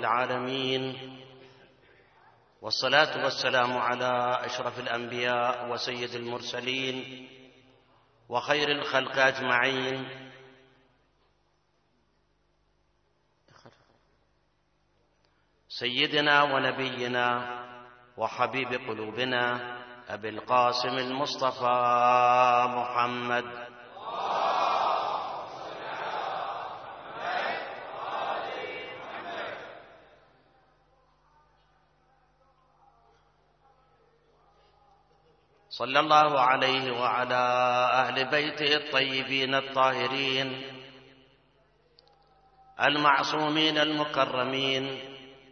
العالمين، والصلاة والسلام على أشرف الأنبياء وسيد المرسلين وخير الخلق أجمعين، سيدنا ونبينا وحبيب قلوبنا أبي القاسم المصطفى محمد صلى الله عليه وعلى أهل بيته الطيبين الطاهرين المعصومين المكرمين،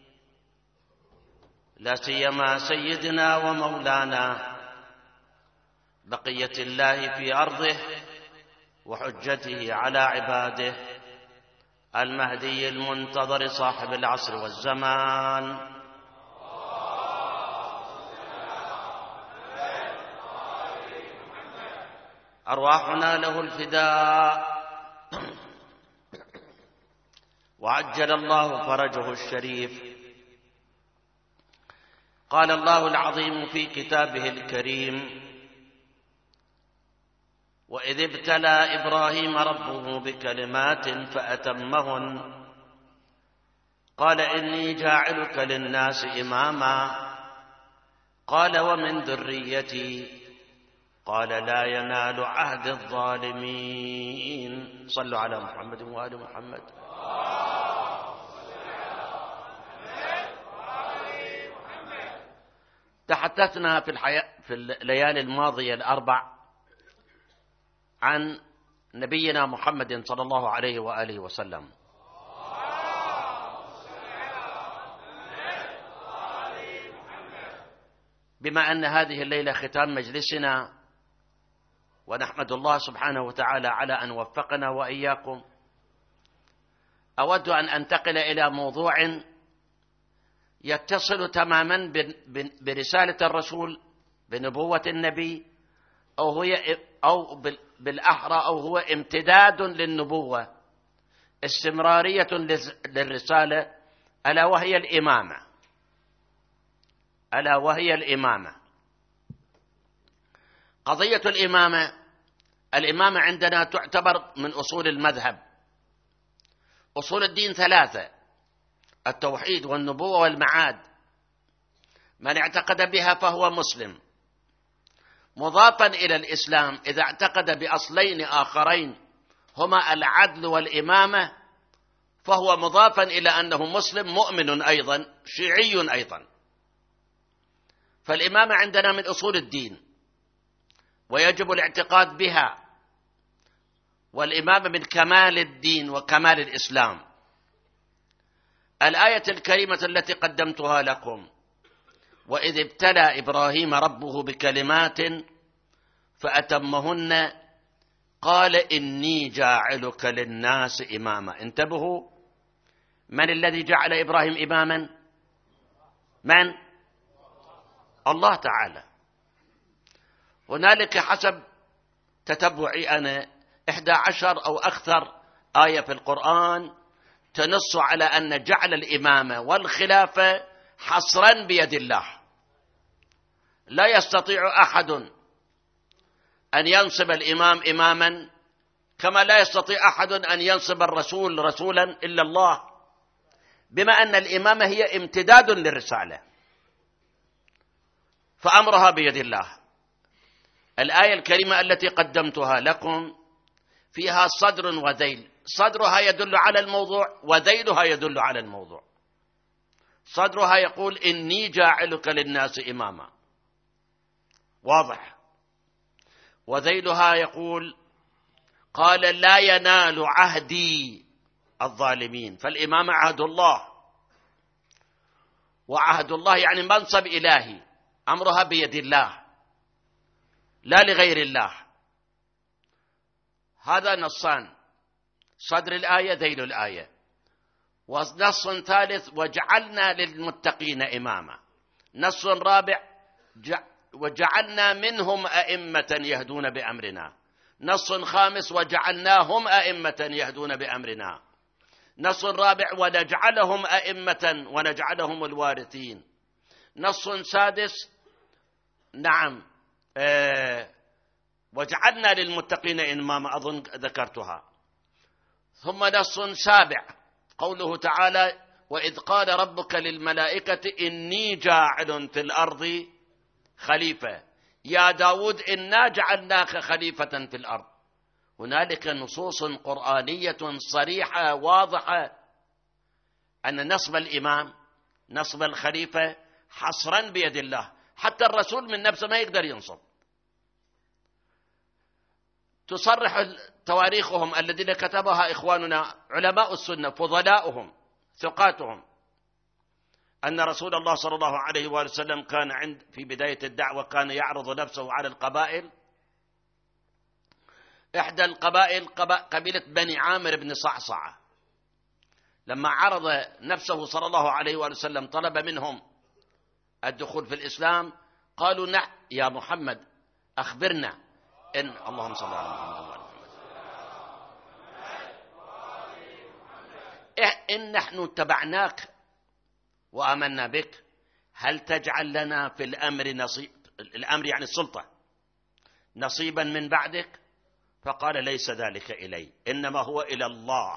لا سيما سيدنا ومولانا بقية الله في أرضه وحجته على عباده المهدي المنتظر صاحب العصر والزمان، أرواحنا له الفداء، وعجل الله فرجه الشريف. قال الله العظيم في كتابه الكريم: وإذ ابتلى إبراهيم ربه بكلمات فأتمهن قال إني جاعلك للناس إماما قال ومن ذريتي قال لا ينال عهد الظالمين. صلوا على محمد وآل محمد. تحدثنا في الليالي الماضية الأربع عن نبينا محمد صلى الله عليه وآله وسلم، بما أن هذه الليلة ختام مجلسنا، ونحمد الله سبحانه وتعالى على أن وفقنا وإياكم، أود أن أنتقل إلى موضوع يتصل تماما برسالة الرسول، بنبوة النبي، أو بالأحرى أو هو امتداد للنبوة، استمرارية للرسالة، ألا وهي الإمامة. قضية الإمامة عندنا تعتبر من أصول المذهب. أصول الدين ثلاثة: التوحيد والنبوة والمعاد. من اعتقد بها فهو مسلم، مضافا إلى الإسلام إذا اعتقد بأصلين آخرين هما العدل والإمامة فهو مضافا إلى أنه مسلم مؤمن أيضا شيعي أيضا. فالإمامة عندنا من أصول الدين ويجب الاعتقاد بها، والإمامة من كمال الدين وكمال الإسلام. الآية الكريمة التي قدمتها لكم: وإذ ابتلى إبراهيم ربه بكلمات فأتمهن قال إني جاعلك للناس إماما. انتبهوا، من الذي جعل إبراهيم إماما؟ من؟ الله تعالى. هنالك حسب تتبعي أنا 11 أو أكثر آية في القرآن تنص على أن جعل الإمامة والخلافة حصرا بيد الله. لا يستطيع أحد أن ينصب الإمام إماما، كما لا يستطيع أحد أن ينصب الرسول رسولا إلا الله، بما أن الإمامة هي امتداد للرسالة، فأمرها بيد الله. الآية الكريمة التي قدمتها لكم فيها صدر وذيل، صدرها يدل على الموضوع وذيلها يدل على الموضوع. صدرها يقول إني جاعلك للناس إماما، واضح، وذيلها يقول قال لا ينال عهدي الظالمين. فالإمامة عهد الله، وعهد الله يعني منصب إلهي، أمرها بيد الله لا لغير الله. هذا نصان: صدر الآية ذيل الآية. ونص ثالث: وجعلنا للمتقين إماما. نص رابع: وجعلنا منهم أئمة يهدون بأمرنا. نص خامس: وجعلناهم أئمة يهدون بأمرنا. نص رابع: ونجعلهم أئمة ونجعلهم الوارثين. نص سادس: نعم، وجعلنا للمتقين إماما، أظن ذكرتها. ثم نص سابع قوله تعالى: وإذ قال ربك للملائكة إني جاعل في الأرض خليفة، يا داود إنا جعلناك خليفة في الأرض. هنالك نصوص قرآنية صريحة واضحة أن نصب الإمام، نصب الخليفة، حصرا بيد الله. حتى الرسول من نفسه ما يقدر ينصب. تصرح تواريخهم الذين كتبها إخواننا علماء السنة فضلاؤهم ثقاتهم أن رسول الله صلى الله عليه وسلم كان في بداية الدعوة كان يعرض نفسه على القبائل. إحدى القبائل قبيلة بني عامر بن صعصعة، لما عرض نفسه صلى الله عليه وسلم طلب منهم الدخول في الإسلام، قالوا: نعم يا محمد، أخبرنا إن اللهم صل على محمد إن نحن اتبعناك وآمنا بك، هل تجعل لنا في الأمر نصيب، الأمر يعني السلطة، نصيبا من بعدك؟ فقال: ليس ذلك إلي، إنما هو إلى الله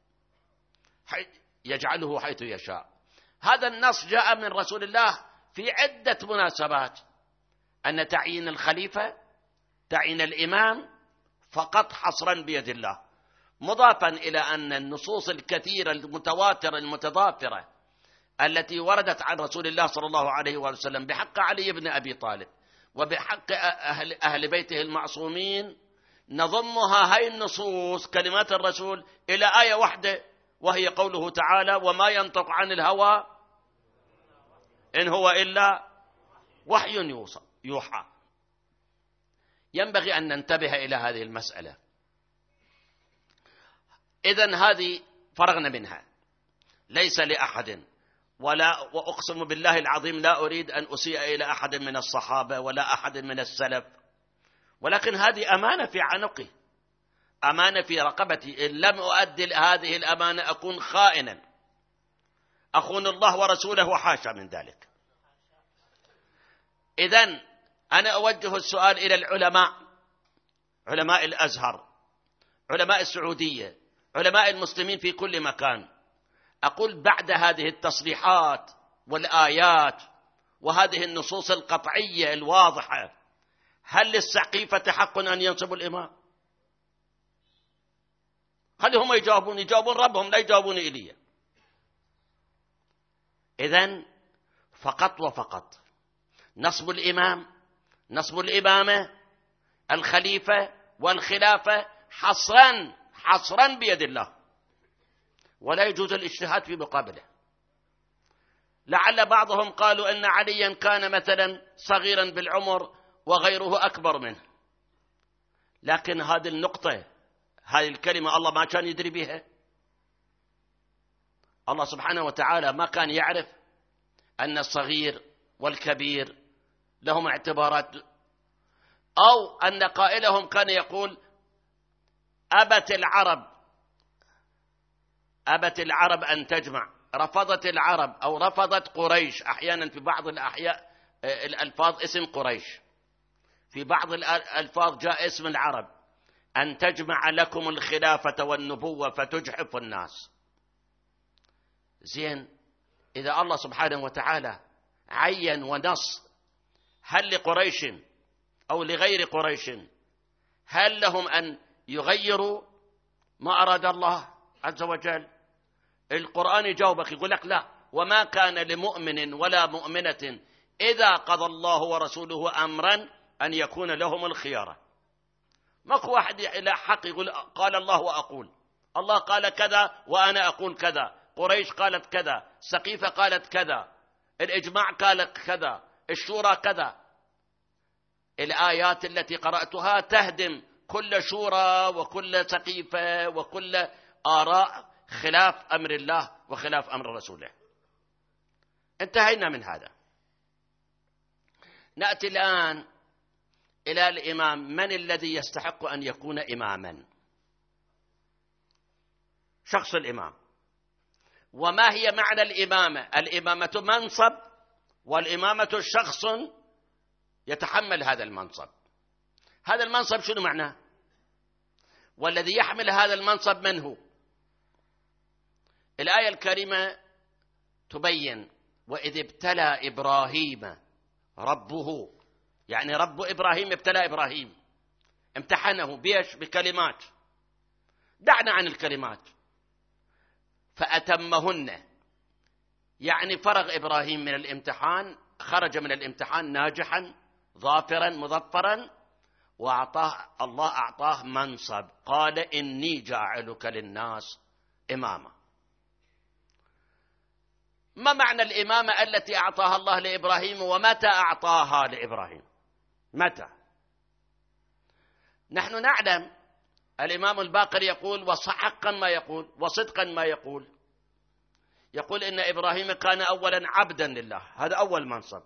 يجعله حيث يشاء. هذا النص جاء من رسول الله في عدة مناسبات، أن تعيين الخليفة، تعيين الإمام فقط حصرا بيد الله، مضافا إلى أن النصوص الكثيرة المتواترة المتضافرة التي وردت عن رسول الله صلى الله عليه وسلم بحق علي بن أبي طالب وبحق أهل بيته المعصومين، نضمها هاي النصوص كلمات الرسول إلى آية واحدة، وهي قوله تعالى: وما ينطق عن الهوى إن هو إلا وحي يوحى. ينبغي أن ننتبه إلى هذه المسألة. إذن هذه فرغنا منها، ليس لأحد، وأقسم بالله العظيم لا أريد أن أسيء إلى أحد من الصحابة ولا أحد من السلف، ولكن هذه أمانة في عنقي، أمانة في رقبتي. إن لم أؤدي هذه الأمانة أكون خائنا، أخون الله ورسوله وحاشا من ذلك. إذن أنا أوجه السؤال إلى العلماء، علماء الأزهر، علماء السعودية، علماء المسلمين في كل مكان. أقول بعد هذه التصريحات والآيات وهذه النصوص القطعية الواضحة، هل للسقيفة حق أن ينصبوا الإمام؟ خليهم يجاوبون ربهم، لا يجاوبون إلي. إذن فقط وفقط نصب الإمام، نصب الإمامة، الخليفة والخلافة حصرا بيد الله، ولا يجوز الاجتهاد في مقابله. لعل بعضهم قالوا أن عليا كان مثلا صغيرا بالعمر وغيره أكبر منه، لكن هذه النقطة، هذه الكلمة الله ما كان يدري بها. الله سبحانه وتعالى ما كان يعرف أن الصغير والكبير لهم اعتبارات، أو أن قائلهم كان يقول: أبت العرب أن تجمع، رفضت العرب أو رفضت قريش. أحيانا في بعض الأحياء الألفاظ اسم قريش، في بعض الألفاظ جاء اسم العرب، أن تجمع لكم الخلافة والنبوة فتجحف الناس. زين، إذا الله سبحانه وتعالى عين ونص، هل لقريش أو لغير قريش هل لهم أن يغيروا ما أراد الله عز وجل؟ القرآن يجاوبك يقول لك: لا، وما كان لمؤمن ولا مؤمنة إذا قضى الله ورسوله أمرا أن يكون لهم الخيارة. ماكو واحد إلى حق يقول قال الله وأقول، الله قال كذا وأنا أقول كذا، قريش قالت كذا، سقيفة قالت كذا، الإجماع قالت كذا، الشورى كذا. الآيات التي قرأتها تهدم كل شورى وكل سقيفة وكل آراء خلاف أمر الله وخلاف أمر رسوله. انتهينا من هذا. نأتي الآن إلى الإمام. من الذي يستحق أن يكون إماما؟ شخص الإمام. وما هي معنى الإمامة؟ الإمامة منصب، والإمامة شخص يتحمل هذا المنصب. هذا المنصب شنو معناه؟ والذي يحمل هذا المنصب من هو؟ الآية الكريمة تبين: وإذ ابتلى إبراهيم ربه، يعني رب إبراهيم ابتلى إبراهيم، امتحنه بيش؟ بكلمات. دعنا عن الكلمات. فأتمهن، يعني فرغ إبراهيم من الامتحان، خرج من الامتحان ناجحا ظافرا مظفرا، الله أعطاه منصب. قال: إني جاعلك للناس إماما. ما معنى الإمامة التي أعطاها الله لإبراهيم، ومتى أعطاها لإبراهيم؟ متى؟ نحن نعلم الإمام الباقر يقول وحقا ما يقول وصدقا ما يقول، يقول إن إبراهيم كان أولا عبدا لله. هذا أول منصب.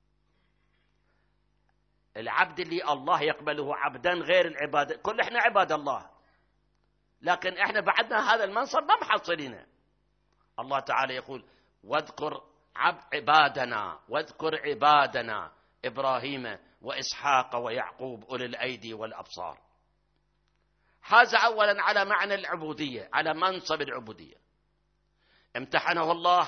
العبد اللي الله يقبله عبدا غير العبادة. كل إحنا عباد الله، لكن إحنا بعدنا هذا المنصب ما محصلينه. الله تعالى يقول: واذكر عبادنا إبراهيم وإسحاق ويعقوب أولي الأيدي والأبصار. هذا أولا على معنى العبودية، على منصب العبودية. امتحنه الله،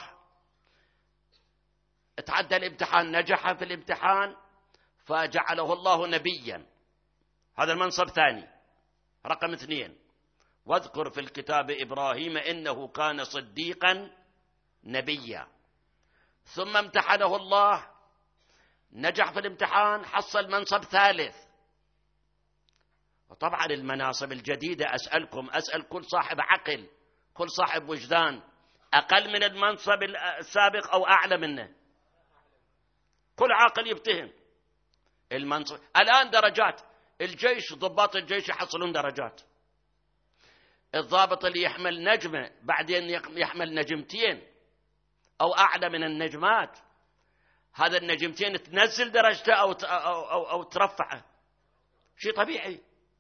اتعدى الامتحان، نجح في الامتحان، فجعله الله نبيا. هذا المنصب ثاني. رقم 2: واذكر في الكتاب إبراهيم إنه كان صديقا نبيا. ثم امتحنه الله، نجح في الامتحان، حصل منصب ثالث. وطبعا المناصب الجديدة أسأل كل صاحب عقل، كل صاحب وجدان: أقل من المنصب السابق أو أعلى منه؟ كل عاقل يبتهم المنصب. الآن درجات الجيش، ضباط الجيش يحصلون درجات. الضابط اللي يحمل نجمة بعدين يحمل نجمتين أو أعلى من النجمات، هذا النجمتين تنزل درجته أو ترفعه، شيء طبيعي.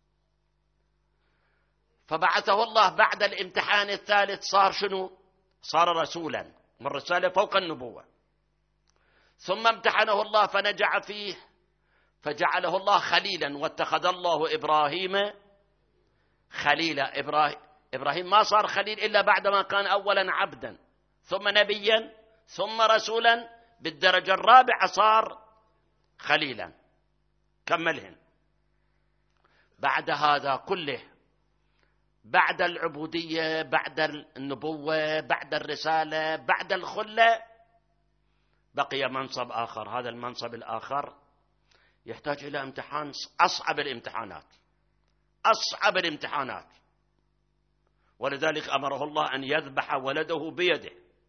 فبعثه الله بعد الامتحان الثالث، صار شنو؟ صار رسولا، من رسالة فوق النبوة. ثم امتحنه الله فنجح فيه، فجعله الله خليلا. واتخذ الله إبراهيم خليلا. إبراهيم ما صار خليل إلا بعدما كان أولا عبدا، ثم نبيا، ثم رسولا، بالدرجة الرابعة صار خليلا. كملهن. بعد هذا كله، بعد العبودية، بعد النبوة، بعد الرسالة، بعد الخلة، بقي منصب آخر. هذا المنصب الآخر يحتاج إلى امتحان، أصعب الامتحانات. ولذلك أمره الله أن يذبح ولده بيده.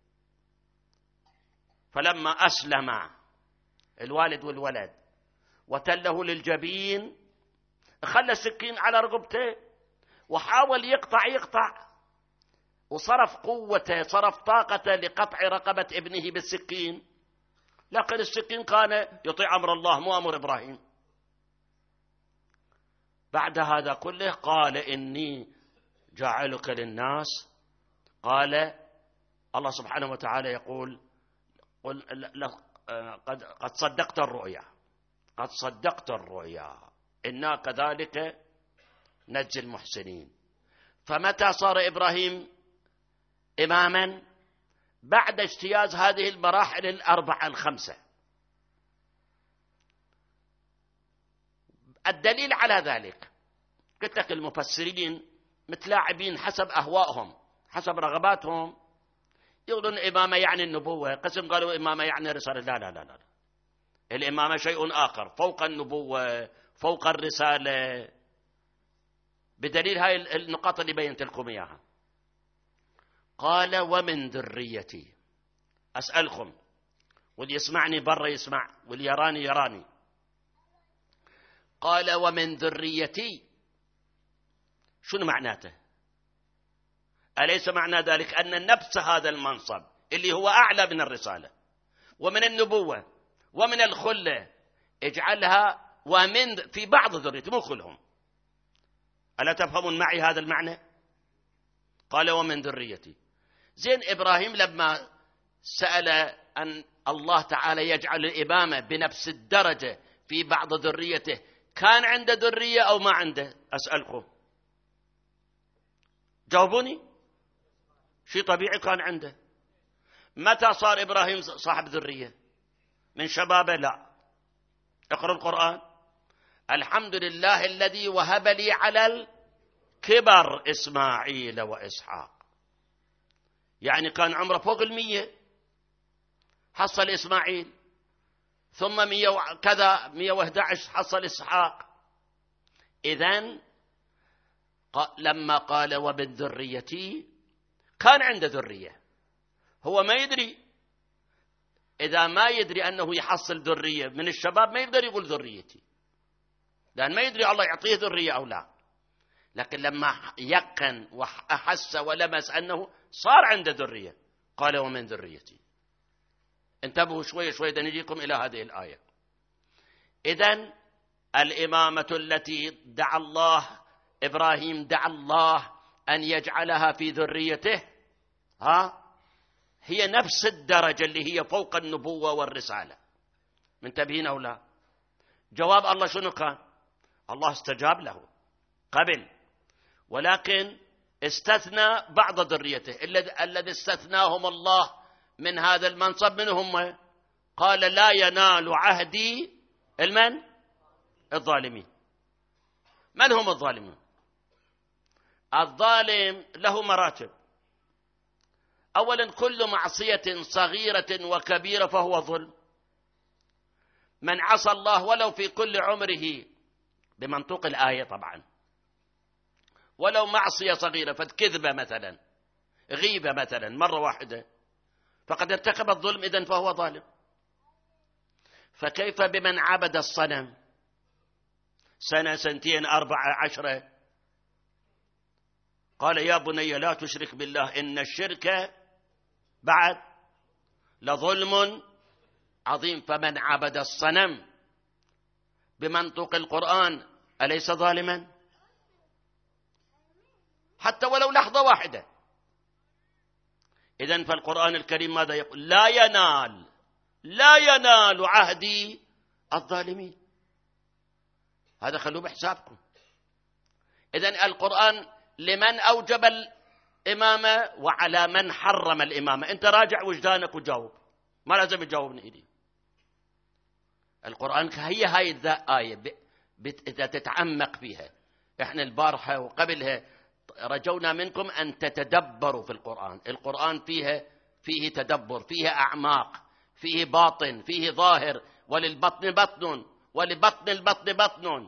فلما أسلم الوالد والولد وتله للجبين، خلى السكين على رقبته وحاول يقطع، وصرف قوته، صرف طاقته لقطع رقبة ابنه بالسكين، لكن السكين كان يطيع أمر الله مو أمر إبراهيم. بعد هذا كله قال: إني جاعلك للناس. قال الله سبحانه وتعالى يقول: قد صدقت الرؤيا إنا كذلك نجزي المحسنين. فمتى صار إبراهيم إماما؟ بعد اجتياز هذه المراحل الأربعة الخمسة. الدليل على ذلك قلت لك المفسرين متلاعبين حسب أهوائهم، حسب رغباتهم. يقولون إمامة يعني النبوة، قسم قالوا إمامة يعني رسالة. لا، الإمامة شيء آخر، فوق النبوة، فوق الرسالة، بدليل هاي النقاط اللي بينت لكم إياها. قال: ومن ذريتي. أسألكم، واللي يسمعني برا يسمع، واللي يراني. قال: ومن ذريتي، شنو معناته؟ أليس معنى ذلك أن نفس هذا المنصب اللي هو أعلى من الرسالة ومن النبوة ومن الخلة، اجعلها ومن في بعض ذريتي، مو كلهم. ألا تفهمون معي هذا المعنى؟ قال: ومن ذريتي، زين إبراهيم لما سأل أن الله تعالى يجعل الإمامة بنفس الدرجة في بعض ذريته، كان عنده ذرية أو ما عنده؟ أسألكم جاوبوني. شيء طبيعي كان عنده. متى صار إبراهيم صاحب ذرية؟ من شبابه؟ لا. اقرأ القرآن. الحمد لله الذي وهب لي على الكبر إسماعيل وإسحاق. يعني كان عمره فوق 100، حصل إسماعيل، ثم 100 كذا 111 حصل إسحاق. إذن لما قال ومن ذريتي كان عنده ذرية، هو ما يدري. إذا ما يدري أنه يحصل ذرية من الشباب ما يقدر يقول ذريتي، لأن ما يدري الله يعطيه ذرية أو لا. لكن لما يقن وأحس ولمس أنه صار عنده ذرية قال ومن ذريتي. انتبهوا شوي شوي نجيكم إلى هذه الآية. إذن الإمامة التي دعا الله إبراهيم دعا الله أن يجعلها في ذريته هي نفس الدرجة اللي هي فوق النبوة والرسالة. منتبهين أو لا؟ جواب الله شنو كان؟ الله استجاب له قبل، ولكن استثنى بعض ذريته. الذي استثناهم الله من هذا المنصب من هم؟ قال لا ينال عهدي الظالمين. من هم الظالمون؟ الظالم له مراتب. أولا كل معصية صغيرة وكبيرة فهو ظلم. من عصى الله ولو في كل عمره، بمنطوق الآية طبعا، ولو معصية صغيرة، فكذبة مثلا، غيبة مثلا مرة واحدة، فقد ارتكب الظلم، إذن فهو ظالم. فكيف بمن عبد الصنم سنة 2 4 10؟ قال يا بني لا تشرك بالله إن الشرك بعد لظلم عظيم. فمن عبد الصنم بمنطق القرآن أليس ظالما؟ حتى ولو لحظة واحدة. إذن فالقرآن الكريم ماذا يقول؟ لا ينال عهدي الظالمين. هذا خلوه بحسابكم. إذن القرآن لمن أوجب الإمامة وعلى من حرم الإمامة. أنت راجع وجدانك وجاوب، ما لازم تجاوبني إيدي. القرآن هي هاي الآية إذا تتعمق فيها. إحنا البارحة وقبلها رجونا منكم أن تتدبروا في القرآن. القرآن فيه تدبر، فيه أعماق، فيه باطن، فيه ظاهر. وللبطن بطن ولبطن البطن بطن.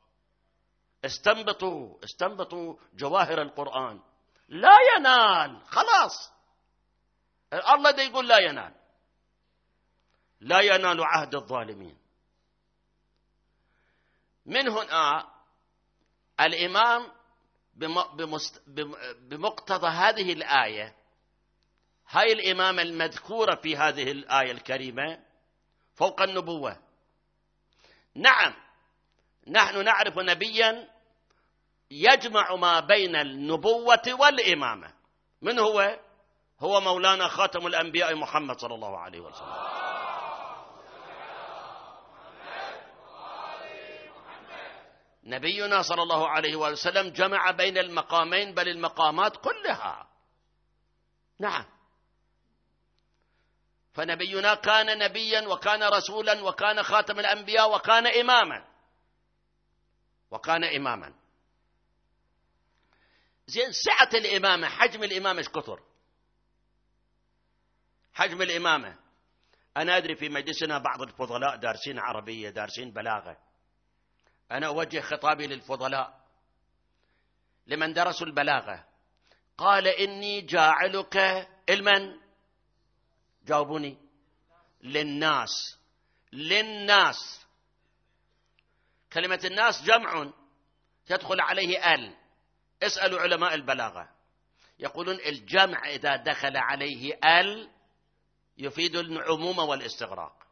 استنبطوا جواهر القرآن. لا ينال، خلاص الله ده يقول لا ينال عهد الظالمين. من هنا الإمام بمقتضى هذه الآية، هاي الإمامة المذكورة في هذه الآية الكريمة فوق النبوة. نعم نحن نعرف نبيا يجمع ما بين النبوة والإمامة. من هو؟ هو مولانا خاتم الأنبياء محمد صلى الله عليه وسلم. نبينا صلى الله عليه وسلم جمع بين المقامين، بل المقامات كلها. نعم، فنبينا كان نبيا وكان رسولا وكان خاتم الأنبياء وكان إماما. زين، سعة الإمامة، حجم الإمامة ايش كثر؟ حجم الإمامة. أنا أدري في مجلسنا بعض الفضلاء دارسين عربية، دارسين بلاغة. أنا أوجه خطابي للفضلاء لمن درسوا البلاغة. قال إني جاعلك علما، جاوبوني، للناس. كلمة الناس جمع تدخل عليه ال. اسألوا علماء البلاغة يقولون الجمع إذا دخل عليه ال يفيد العموم والاستغراق.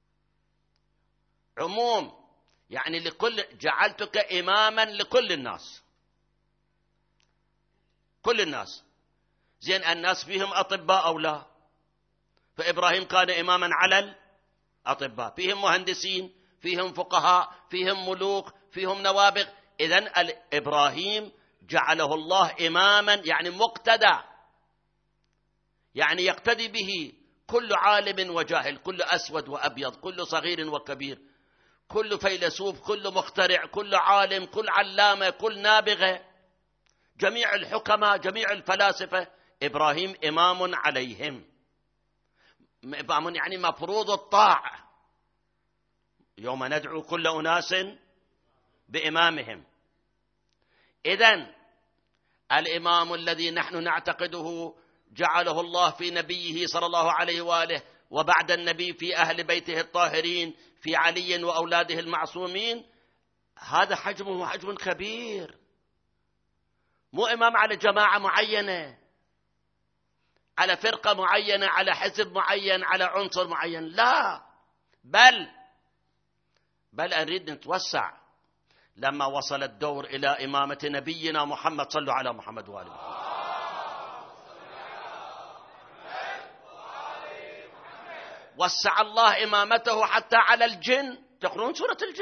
عموم يعني جعلتك إماما لكل الناس، كل الناس. زين الناس فيهم أطباء أو لا؟ فإبراهيم كان إماما على الأطباء، فيهم مهندسين، فيهم فقهاء، فيهم ملوك، فيهم نوابغ. إذن إبراهيم جعله الله إماما، يعني مقتدى، يعني يقتدي به كل عالم وجاهل، كل أسود وأبيض، كل صغير وكبير، كل فيلسوف، كل مخترع، كل عالم، كل علامة، كل نابغة، جميع الحكماء، جميع الفلاسفة، إبراهيم إمام عليهم. إمام يعني مفروض الطاعة. يوم ندعو كل أناس بإمامهم. إذن الإمام الذي نحن نعتقده جعله الله في نبيه صلى الله عليه وآله، وبعد النبي في أهل بيته الطاهرين، في علي وأولاده المعصومين، هذا حجمه حجم كبير. مو إمام على جماعة معينة، على فرقة معينة، على حزب معين، على عنصر معين، لا، بل نريد نتوسع. لما وصل الدور إلى إمامة نبينا محمد، صلوا على محمد وآله، وسع الله إمامته حتى على الجن. تقرون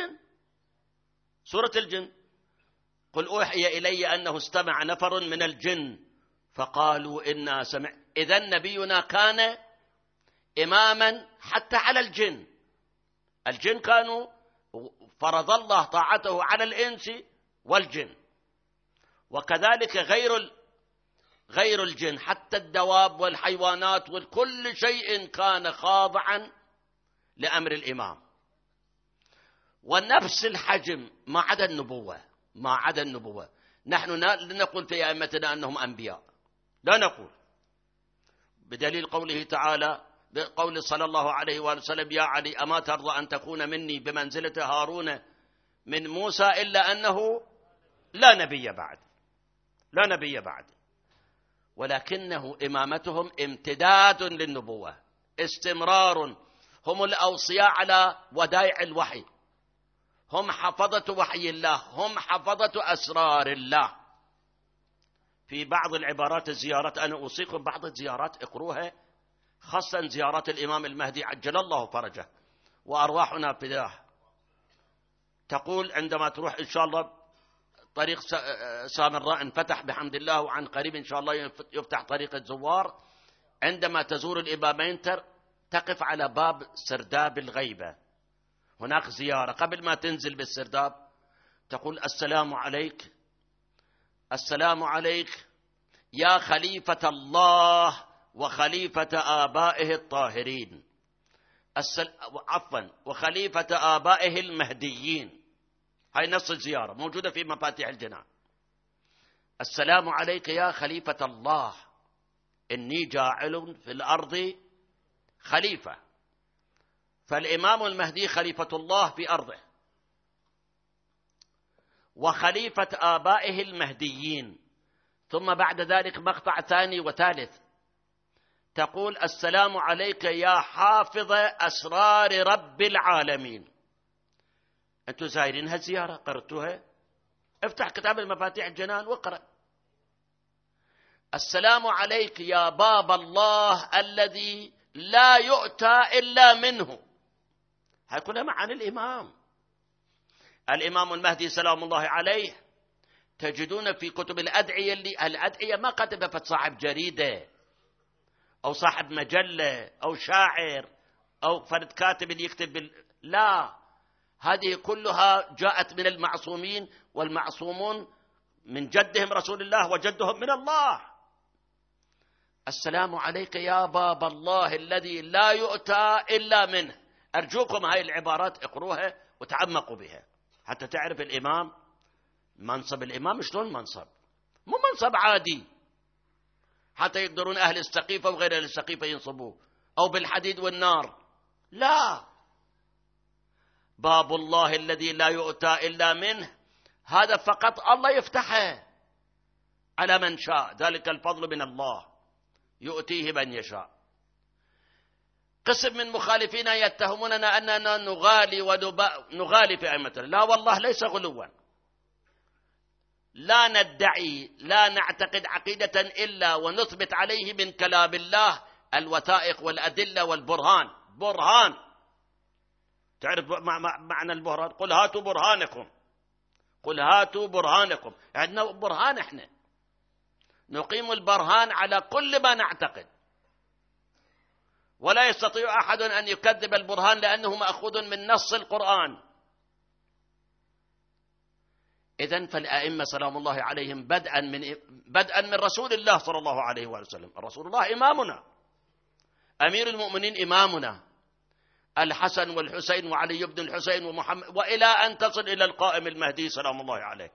سورة الجن، قل أوحي إلي أنه استمع نفر من الجن فقالوا إنا سمع. إذن نبينا كان إماما حتى على الجن. الجن كانوا فرض الله طاعته على الإنس والجن، وكذلك غير الجن، حتى الدواب والحيوانات وكل شيء كان خاضعا لأمر الإمام. ونفس الحجم ما عدا النبوة. نحن لا نقول في أئمتنا أنهم أنبياء، لا نقول، بدليل قوله تعالى، بقول صلى الله عليه وسلم: يا علي أما ترضى أن تكون مني بمنزلة هارون من موسى، إلا أنه لا نبي بعد. ولكنه إمامتهم امتداد للنبوة، استمرار. هم الأوصياء على ودائع الوحي، هم حفظة وحي الله، هم حفظة أسرار الله. في بعض العبارات الزيارات، أنا أوصيكم بعض الزيارات اقروها، خاصة زيارات الإمام المهدي عجل الله فرجه وأرواحنا فداه. تقول عندما تروح إن شاء الله طريق سامراء انفتح بحمد الله، وعن قريب إن شاء الله يفتح طريق الزوار. عندما تزور الإمامين تقف على باب سرداب الغيبة، هناك زيارة. قبل ما تنزل بالسرداب تقول: السلام عليك يا خليفة الله وخليفة آبائه الطاهرين، وخليفة آبائه المهديين. هاي نص الزيارة موجودة في مفاتيح الجنان. السلام عليك يا خليفة الله، إني جاعل في الأرض خليفة. فالإمام المهدي خليفة الله في أرضه، وخليفة آبائه المهديين. ثم بعد ذلك مقطع ثاني وثالث تقول: السلام عليك يا حافظ أسرار رب العالمين. أنتم زايرين هالزيارة؟ قرأتوها؟ افتح كتاب المفاتيح الجنان واقرأ. السلام عليك يا باب الله الذي لا يؤتى إلا منه. هاي كلها معاني الإمام المهدي سلام الله عليه. تجدون في كتب الأدعية ما كتبها صاحب جريدة أو صاحب مجلة أو شاعر أو فرد كاتب اللي يكتب لا، هذه كلها جاءت من المعصومين، والمعصومون من جدهم رسول الله وجدهم من الله. السلام عليك يا باب الله الذي لا يؤتى إلا منه. أرجوكم هاي العبارات اقروها وتعمقوا بها حتى تعرف الإمام. منصب الإمام شلون منصب؟ مو منصب عادي حتى يقدرون أهل السقيفة وغير أهل السقيفة ينصبوه، أو بالحديد والنار، لا. باب الله الذي لا يؤتى إلا منه، هذا فقط الله يفتحه على من شاء، ذلك الفضل من الله يؤتيه من يشاء. قسم من مخالفينا يتهموننا أننا نغالي في أئمتنا. لا والله، ليس غلوا، لا ندعي، لا نعتقد عقيدة إلا ونثبت عليه من كلام الله الوثائق والأدلة والبرهان. برهان، تعرف معنى البرهان؟ قل هاتوا برهانكم، قل هاتوا برهانكم. عندنا برهان، احنا نقيم البرهان على كل ما نعتقد، ولا يستطيع أحد أن يكذب البرهان لأنه مأخوذ من نص القرآن. إذن فالأئمة سلام الله عليهم بدءا من رسول الله صلى الله عليه وسلم. رسول الله إمامنا، أمير المؤمنين إمامنا، الحسن والحسين وعلي بن الحسين ومحمد، وإلى أن تصل إلى القائم المهدي سلام الله عليه.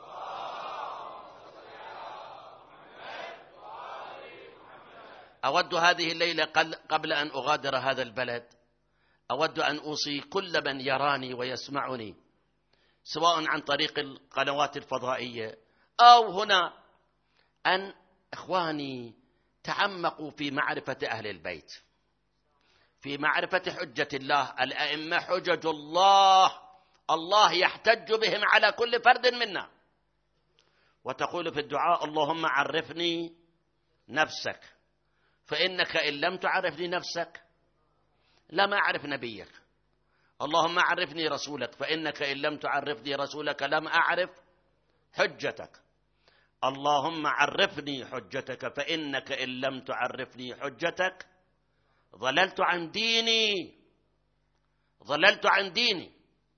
أود هذه الليلة قبل أن أغادر هذا البلد، أود أن أوصي كل من يراني ويسمعني، سواء عن طريق القنوات الفضائية أو هنا، أن إخواني تعمقوا في معرفة أهل البيت، في معرفة حجة الله. الأئمة حجج الله، الله يحتج بهم على كل فرد منا. وتقول في الدعاء: اللهم عرفني نفسك، فإنك إن لم تعرفني نفسك لم أعرف نبيك. اللهم عرفني رسولك، فإنك إن لم تعرفني رسولك لم أعرف حجتك. اللهم عرفني حجتك، فإنك إن لم تعرفني حجتك ضللت عن ديني، ضللت عن ديني.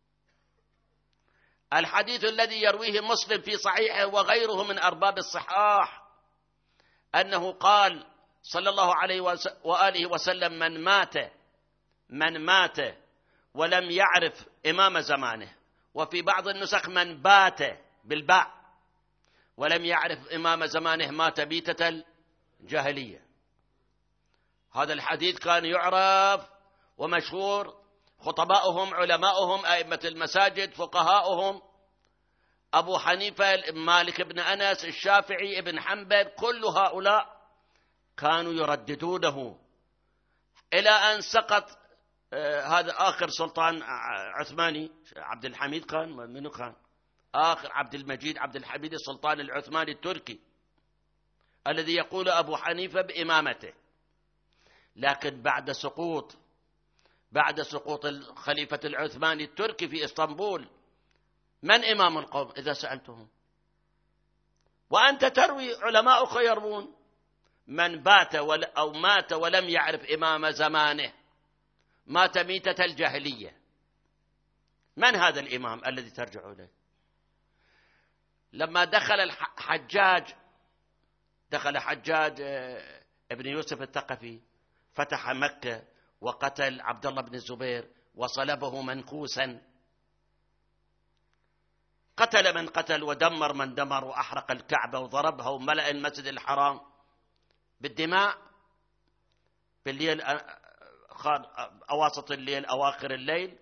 الحديث الذي يرويه مسلم في صحيحه وغيره من أرباب الصحاح أنه قال صلى الله عليه وآله وسلم: من مات ولم يعرف إمام زمانه، وفي بعض النسخ من بات بالباء ولم يعرف إمام زمانه مات بيتة الجاهلية. هذا الحديث كان يعرف ومشهور، خطباؤهم، علماؤهم، أئمة المساجد، فقهاؤهم، أبو حنيفة، مالك بن أنس، الشافعي، ابن حنبل، كل هؤلاء كانوا يرددونه، إلى أن سقط هذا آخر سلطان عثماني، عبد الحميد كان، منو كان آخر؟ عبد المجيد عبد الحميد السلطان العثماني التركي، الذي يقول أبو حنيفة بإمامته. لكن بعد سقوط الخليفة العثماني التركي في إسطنبول، من إمام القوم إذا سألتهم؟ وأنت تروي علماء يروون من بات أو مات ولم يعرف إمام زمانه مات ميتة الجاهلية. من هذا الإمام الذي ترجع إليه؟ لما دخل حجاج ابن يوسف الثقفي، فتح مكة وقتل عبد الله بن الزبير وصلبه منكوسا، قتل من قتل ودمر من دمر وأحرق الكعبة وضربها وملأ المسجد الحرام بالدماء بالليل، أواسط الليل، أواخر الليل.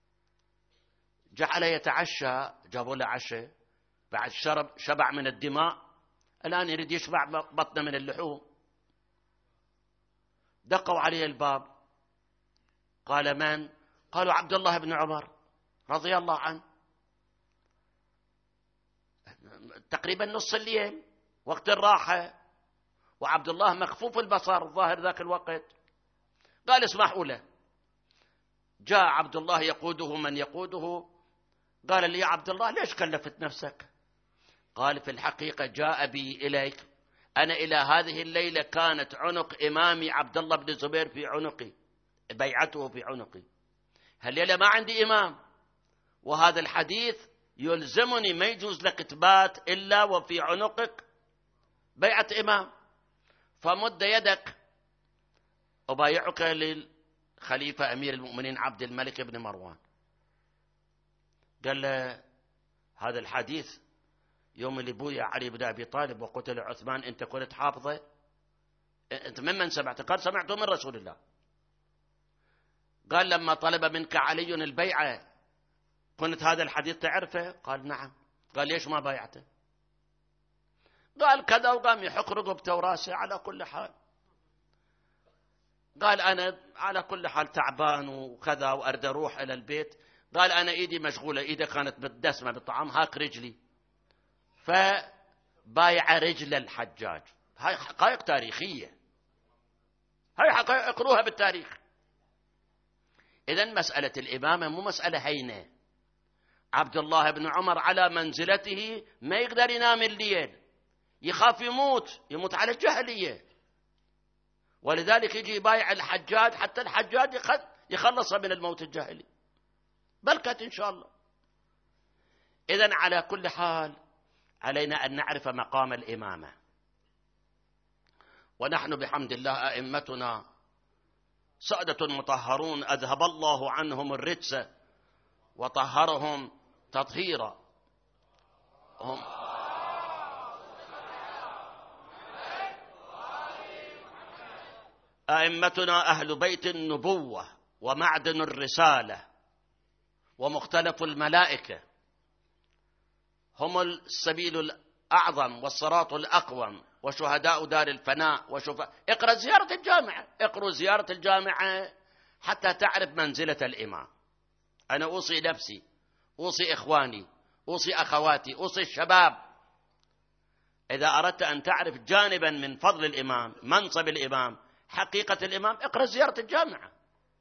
جعل يتعشى، جابوا له عشاء بعد شبع من الدماء، الآن يريد يشبع بطنه من اللحوم. دقوا عليه الباب، قال: من؟ قالوا: عبد الله بن عمر رضي الله عنه. تقريبا نص الليل، وقت الراحة، وعبد الله مخفوف البصر الظاهر ذاك الوقت. قال: اسمحوا له. جاء عبد الله يقوده من يقوده، قال: لي يا عبد الله ليش كلفت نفسك؟ قال: في الحقيقة جاء بي إليك، أنا إلى هذه الليلة كانت عنق إمامي عبد الله بن الزبير في عنقي، بيعته في عنقي، هالليلة ما عندي إمام، وهذا الحديث يلزمني، ما يجوز لك تبات إلا وفي عنقك بيعة إمام، فمد يدك أبايعك للخليفة أمير المؤمنين عبد الملك بن مروان. قال له: هذا الحديث يوم اللي بويا علي بن أبي طالب وقتل عثمان أنت كنت حافظه؟ أنت ممن سمعت؟ قال: سمعته من رسول الله. قال: لما طلب منك علي البيعة كنت هذا الحديث تعرفه؟ قال: نعم. قال: ليش ما بايعته؟ قال: كذا، وقام يحك رقبته وراسه. على كل حال قال: أنا على كل حال تعبان وكذا وأريد أروح إلى البيت. قال: أنا إيدي مشغولة، إيدي كانت بالدسمة بالطعام، هاك رجلي. فبايع رجل الحجاج. هاي حقائق تاريخية، هاي حقائق اقروها بالتاريخ. إذن مسألة الإمامة مو مسألة هينة. عبد الله بن عمر على منزلته ما يقدر ينام الليل، يخاف يموت على الجاهلية، ولذلك يجي يبايع الحجاج حتى الحجاج يخلص من الموت الجاهلي، بركة إن شاء الله. إذن على كل حال علينا أن نعرف مقام الإمامة، ونحن بحمد الله أئمتنا سادة مطهرون أذهب الله عنهم الرجس وطهرهم تطهيرا. هم أئمتنا أهل بيت النبوة ومعدن الرسالة ومختلف الملائكة، هم السبيل الأعظم والصراط الأقوم وشهداء دار الفناء اقرأ زيارة الجامعة، اقرأ زيارة الجامعة حتى تعرف منزلة الإمام. أنا أوصي نفسي، أوصي إخواني، أوصي أخواتي، أوصي الشباب، إذا أردت أن تعرف جانبا من فضل الإمام، منصب الإمام، حقيقة الإمام، اقرأ زيارة الجامعة،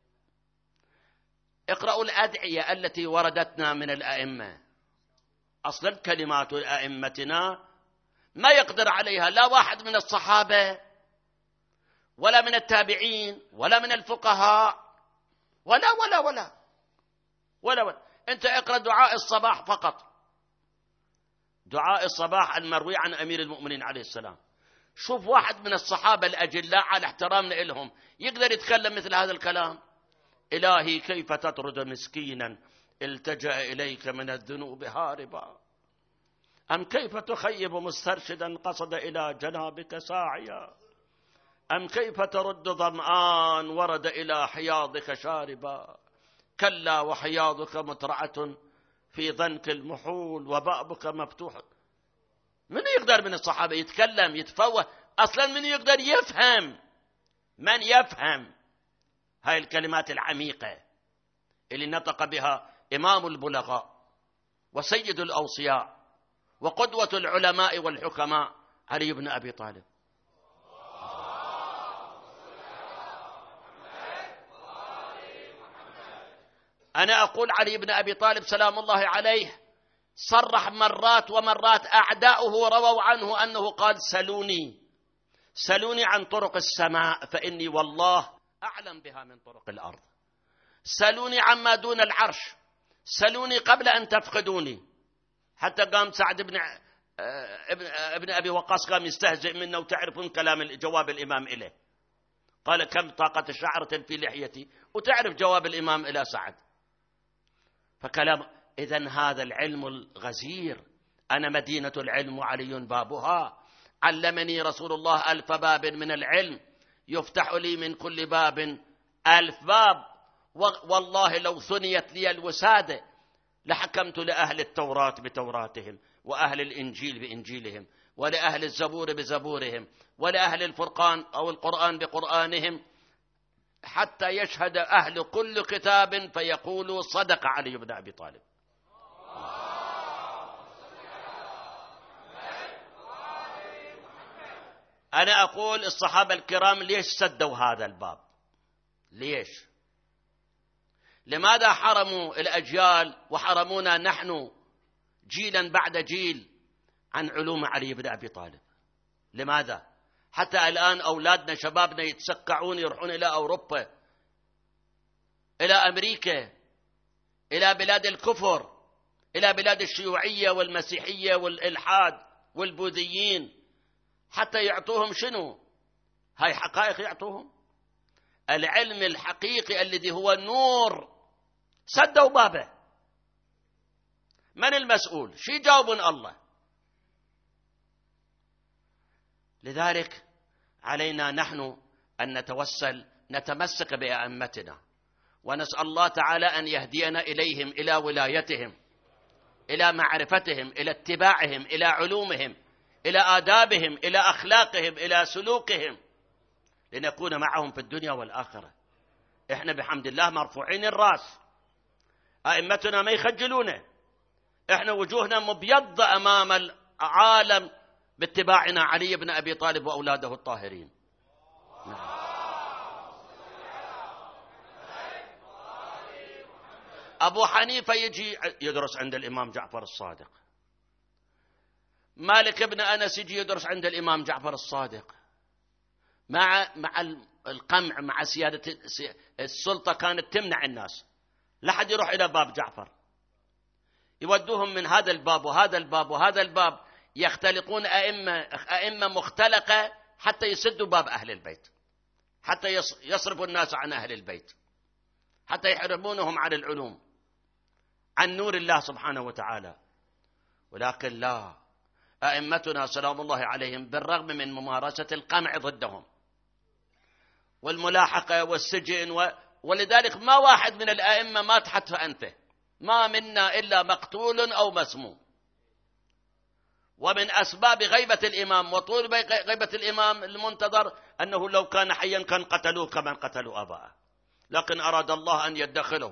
اقرأوا الأدعية التي وردتنا من الأئمة. أصلا كلمات أئمتنا ما يقدر عليها لا واحد من الصحابة ولا من التابعين ولا من الفقهاء ولا ولا ولا ولا ولا. أنت اقرأ دعاء الصباح فقط، دعاء الصباح المروي عن أمير المؤمنين عليه السلام، شوف واحد من الصحابة الأجلاء على احترامنا لهم يقدر يتكلم مثل هذا الكلام. إلهي كيف تطرد مسكينا التجأ إليك من الذنوب هاربا، أم كيف تخيب مسترشدا قصد إلى جنابك ساعيا، أم كيف ترد ظمآن ورد إلى حياضك شاربا، كلا وحياضك مترعة في ضنك المحول وبابك مفتوح. من يقدر من الصحابة يتكلم يتفوه؟ أصلا من يقدر يفهم؟ من يفهم هاي الكلمات العميقة اللي نطق بها إمام البلغاء وسيد الأوصياء وقدوة العلماء والحكماء علي بن أبي طالب؟ أنا أقول علي بن أبي طالب سلام الله عليه صرح مرات ومرات، أعداؤه رووا عنه أنه قال سلوني عن طرق السماء فإني والله أعلم بها من طرق الأرض، سلوني عما دون العرش، سلوني قبل أن تفقدوني. حتى قام سعد ابن أبي وقاص قام يستهزئ منه، وتعرفون كلام جواب الإمام إليه، قال كم طاقة شعرة في لحيتي، وتعرف جواب الإمام إلى سعد. فكلام إذن هذا العلم الغزير، أنا مدينة العلم وعلي بابها، علمني رسول الله 1000 باب من العلم، يفتح لي من كل باب 1000 باب، والله لو ثنيت لي الوسادة لحكمت لأهل التوراة بتوراتهم، وأهل الإنجيل بإنجيلهم، ولأهل الزبور بزبورهم، ولأهل الفرقان أو القرآن بقرآنهم، حتى يشهد أهل كل كتاب فيقولوا صدق علي بن أبي طالب. أنا أقول الصحابة الكرام ليش سدوا هذا الباب؟ ليش؟ لماذا حرموا الأجيال وحرمونا نحن جيلا بعد جيل عن علوم علي بن أبي طالب؟ لماذا؟ حتى الآن أولادنا شبابنا يتسكعون يروحون إلى أوروبا، إلى أمريكا، إلى بلاد الكفر، إلى بلاد الشيوعية والمسيحية والإلحاد والبوذيين، حتى يعطوهم شنو؟ هاي حقائق يعطوهم؟ العلم الحقيقي الذي هو نور سدوا بابه. من المسؤول؟ شي جاوبون الله. لذلك علينا نحن أن نتمسك بأئمتنا، ونسأل الله تعالى أن يهدينا إليهم، إلى ولايتهم، إلى معرفتهم، إلى اتباعهم، إلى علومهم، إلى آدابهم، إلى أخلاقهم، إلى سلوكهم، لنكون معهم في الدنيا والآخرة. إحنا بحمد الله مرفوعين الرأس، أئمتنا ما يخجلونه، إحنا وجوهنا مبيضة أمام عالم باتباعنا علي بن أبي طالب وأولاده الطاهرين. أبو حنيفة يجي يدرس عند الإمام جعفر الصادق، مالك بن أنس يجي يدرس عند الإمام جعفر الصادق. مع القمع، مع سيادة السلطة كانت تمنع الناس، لا حد يروح إلى باب جعفر، يودوهم من هذا الباب وهذا الباب وهذا الباب، يختلقون أئمة مختلقة حتى يسدوا باب أهل البيت، حتى يصرفوا الناس عن أهل البيت، حتى يحرمونهم عن العلوم، عن نور الله سبحانه وتعالى. ولكن لا، أئمتنا سلام الله عليهم بالرغم من ممارسة القمع ضدهم والملاحقة والسجن ولذلك ما واحد من الأئمة مات حتف أنفه، ما منا إلا مقتول أو مسموم. ومن أسباب غيبة الإمام وطول غيبة الإمام المنتظر أنه لو كان حيا كان قتلوه كما قتلوا أباه، لكن أراد الله أن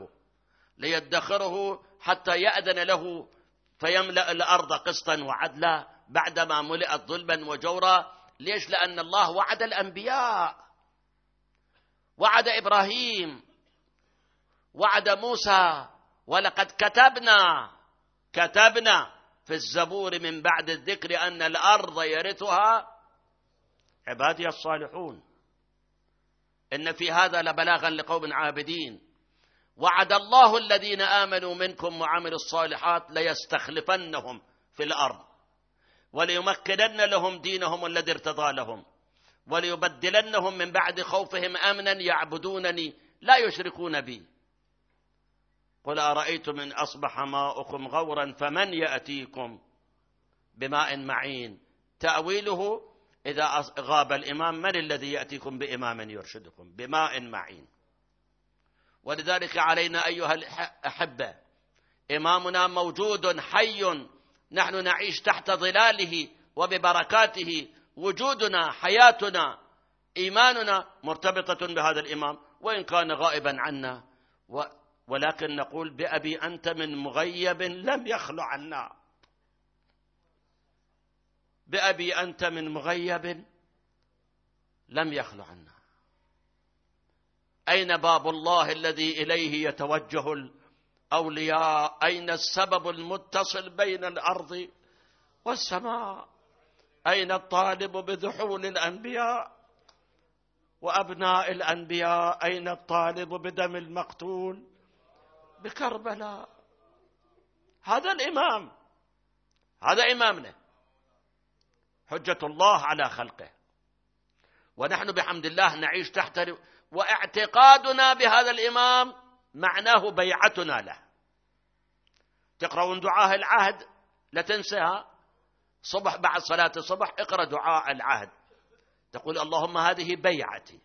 ليدخره حتى يأذن له فيملأ الأرض قسطا وعدلا بعدما ملئت ظلما وجورا. ليش؟ لأن الله وعد الأنبياء، وعد إبراهيم، وعد موسى، ولقد كتبنا في الزبور من بعد الذكر أن الأرض يرثها عبادي الصالحون، إن في هذا لبلاغا لقوم عابدين. وعد الله الذين آمنوا منكم وعملوا الصالحات ليستخلفنهم في الأرض وليمكنن لهم دينهم الذي ارتضى لهم وليبدلنهم من بعد خوفهم أمنا يعبدونني لا يشركون بي. قل أرأيتم إن أصبح ماؤكم غورا فمن يأتيكم بماء معين تأويله إذا غاب الإمام من الذي يأتيكم بإمام يرشدكم بماء معين. ولذلك علينا أيها الأحبة، إمامنا موجود حي، نحن نعيش تحت ظلاله وببركاته، وجودنا، حياتنا، إيماننا مرتبطة بهذا الإمام وإن كان غائبا عنا، ولكن نقول بأبي أنت من مغيب لم يخلو عنا، بأبي أنت من مغيب لم يخلو عنا. أين باب الله الذي إليه يتوجه الأولياء؟ أين السبب المتصل بين الأرض والسماء؟ أين الطالب بذحول الأنبياء وأبناء الأنبياء؟ أين الطالب بدم المقتول بكربلاء؟ هذا الإمام، هذا إمامنا، حجة الله على خلقه، ونحن بحمد الله نعيش تحت، واعتقادنا بهذا الإمام معناه بيعتنا له. تقرأون دعاء العهد لا تنسها، صبح بعد صلاة الصبح اقرأ دعاء العهد، تقول اللهم هذه بيعتي،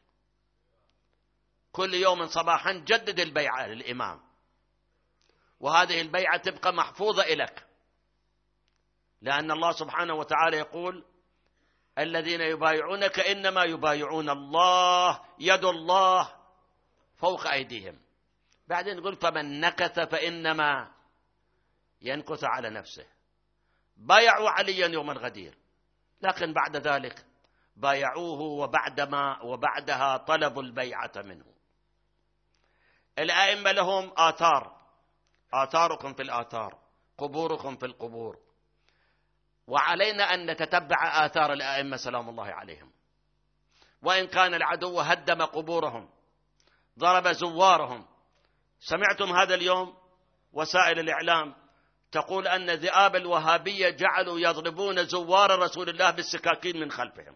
كل يوم صباحا جدد البيعة للإمام، وهذه البيعة تبقى محفوظة إليك، لأن الله سبحانه وتعالى يقول الذين يبايعونك إنما يبايعون الله، يد الله فوق أيديهم. بعدين يقول فمن نكث فإنما ينكث على نفسه. بايعوا عليا يوم الغدير، لكن بعد ذلك بايعوه وبعدها طلبوا البيعة منه. الأئمة لهم آثار، آثاركم في الآثار، قبوركم في القبور، وعلينا أن نتتبع آثار الأئمة سلام الله عليهم. وإن كان العدو هدم قبورهم، ضرب زوارهم. سمعتم هذا اليوم وسائل الإعلام تقول أن ذئاب الوهابية جعلوا يضربون زوار رسول الله بالسكاكين من خلفهم.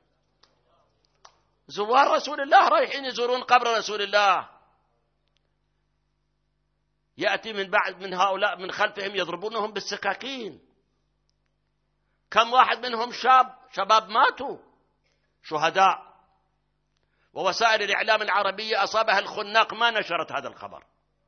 زوار رسول الله رايحين يزورون قبر رسول الله، يأتي من هؤلاء من خلفهم يضربونهم بالسكاكين. كم واحد منهم شباب ماتوا شهداء، ووسائل الإعلام العربية أصابها الخناق ما نشرت هذا الخبر.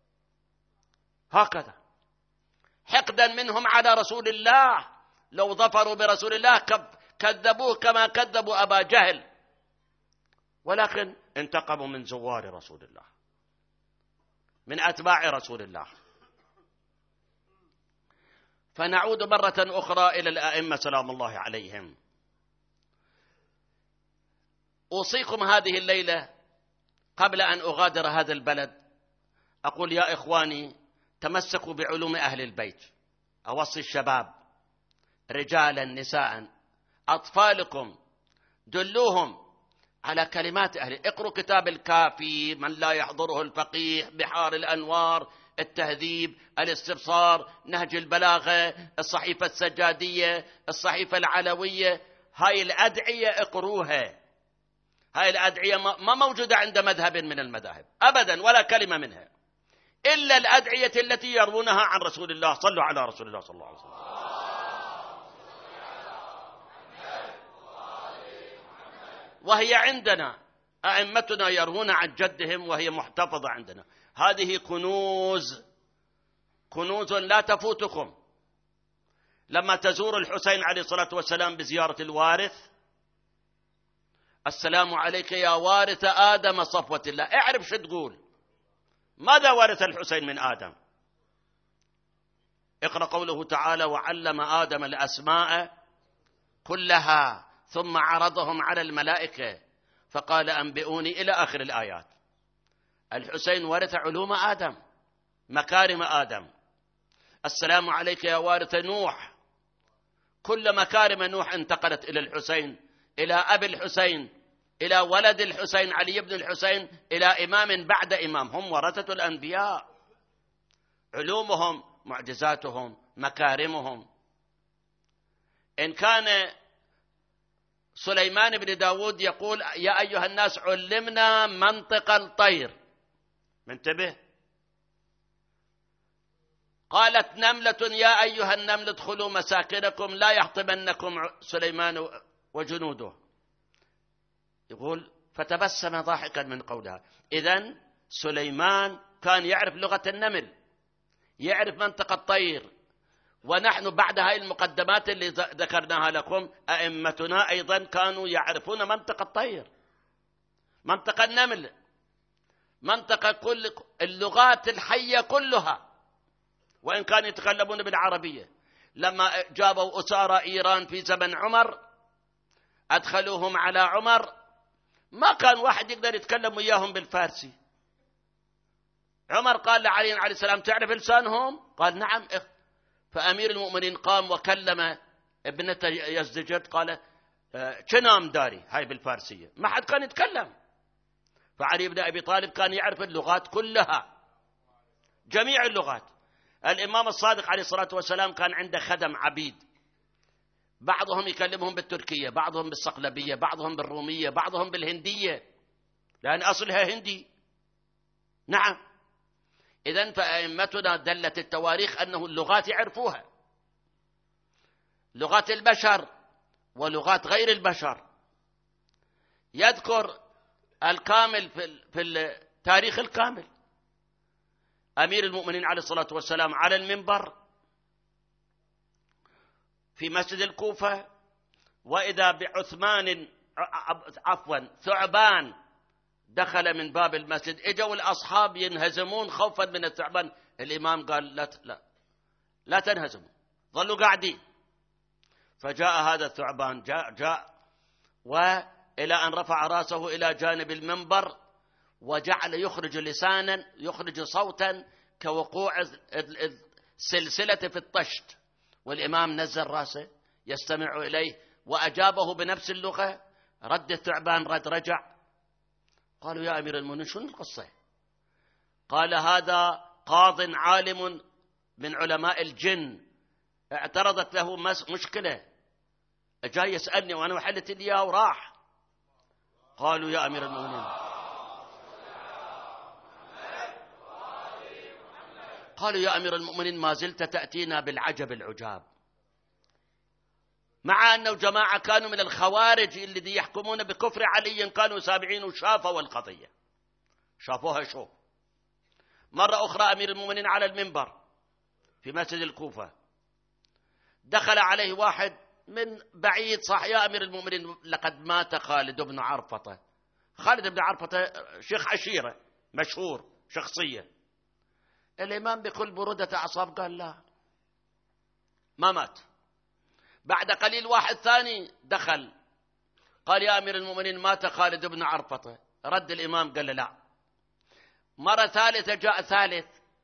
هكذا حقدا منهم على رسول الله، لو ظفروا برسول الله كذبوه كما كذبوا أبا جهل، ولكن انتقموا من زوار رسول الله، من أتباع رسول الله. فنعود مرة أخرى إلى الأئمة سلام الله عليهم. أوصيكم هذه الليلة قبل أن أغادر هذا البلد، أقول يا إخواني تمسكوا بعلوم أهل البيت. أوصي الشباب رجالا نساء أطفالكم، دلوهم على كلمات أهل. اقروا كتاب الكافي، من لا يحضره الفقيه، بحار الأنوار، التهذيب، الاستبصار، نهج البلاغة، الصحيفة السجادية، الصحيفة العلوية. هاي الأدعية اقروها. هاي الأدعية ما موجودة عند مذهب من المذاهب أبدا، ولا كلمة منها إلا الأدعية التي يروونها عن رسول الله. صلوا على رسول الله صلى الله عليه وسلم. وهي عندنا، أئمتنا يروون عن جدهم وهي محتفظة عندنا. هذه كنوز لا تفوتكم. لما تزور الحسين عليه الصلاة والسلام بزيارة الوارث، السلام عليك يا وارث آدم صفوة الله، اعرف شو تقول. ماذا ورث الحسين من آدم؟ اقرأ قوله تعالى وعلم آدم الأسماء كلها ثم عرضهم على الملائكة فقال أنبئوني إلى آخر الآيات. الحسين ورث علوم آدم، مكارم آدم. السلام عليك يا وارث نوح، كل مكارم نوح انتقلت إلى الحسين، إلى أبي الحسين، إلى ولد الحسين علي بن الحسين، إلى إمام بعد إمام. هم ورثة الأنبياء، علومهم، معجزاتهم، مكارمهم. إن كان سليمان بن داود يقول يا أيها الناس علمنا منطق الطير، منتبه. قالت نملة يا أيها النمل ادخلوا مساكنكم لا يحطمنكم سليمان وجنوده. يقول فتبسم ضاحكا من قولها. إذن سليمان كان يعرف لغة النمل، يعرف منطق الطير. ونحن بعد هاي المقدمات اللي ذكرناها لكم، أئمتنا أيضا كانوا يعرفون منطق الطير، منطق النمل، منطق كل اللغات الحية كلها، وإن كانوا يتكلمون بالعربية. لما جابوا أسارى إيران في زمن عمر، أدخلوهم على عمر، ما كان واحد يقدر يتكلم وياهم بالفارسي. عمر قال لعلي عليه السلام تعرف لسانهم؟ قال نعم. فأمير المؤمنين قام وكلم ابنته يزدجر، قال شنام داري، هاي بالفارسية، ما حد كان يتكلم. فعلي بن أبي طالب كان يعرف اللغات كلها، جميع اللغات. الإمام الصادق عليه الصلاة والسلام كان عنده خدم عبيد، بعضهم يكلمهم بالتركية، بعضهم بالصقلبية، بعضهم بالرومية، بعضهم بالهندية، لأن أصلها هندي. نعم. إذن فأئمتنا دلت التواريخ أنه اللغات يعرفوها، لغات البشر ولغات غير البشر. يذكر الكامل في التاريخ الكامل أمير المؤمنين عليه الصلاة والسلام على المنبر في مسجد الكوفة، وإذا ثعبان دخل من باب المسجد. اجوا الأصحاب ينهزمون خوفا من الثعبان. الإمام قال لا تنهزموا، ظلوا قاعدين. فجاء هذا الثعبان، جاء وإلى أن رفع رأسه إلى جانب المنبر وجعل يخرج لسانا، يخرج صوتا كوقوع السلسلة في الطشت. والإمام نزل رأسه يستمع إليه وأجابه بنفس اللغة. رد الثعبان رجع. قالوا يا أمير المؤمنين شنو القصة؟ قال هذا قاض عالم من علماء الجن، اعترضت له مشكلة، جاي يسألني وأنا حلت إياه وراح. قالوا يا أمير المؤمنين، قالوا يا أمير المؤمنين ما زلت تأتينا بالعجب العجاب، مع أنه جماعة كانوا من الخوارج الذي يحكمون بكفر علي، كانوا سابعين وشافوا القضية، شافوها. شو مرة أخرى أمير المؤمنين على المنبر في مسجد الكوفة، دخل عليه واحد من بعيد، صح يا أمير المؤمنين لقد مات خالد بن عرفطة. خالد بن عرفطة شيخ عشيرة مشهور، شخصية. الإمام بكل برودة أعصاب قال ما مات. بعد قليل واحد ثاني دخل قال يا أمير المؤمنين مات خالد بن عرفطة. رد الإمام قال له لا. مرة ثالثة جاء ثالث،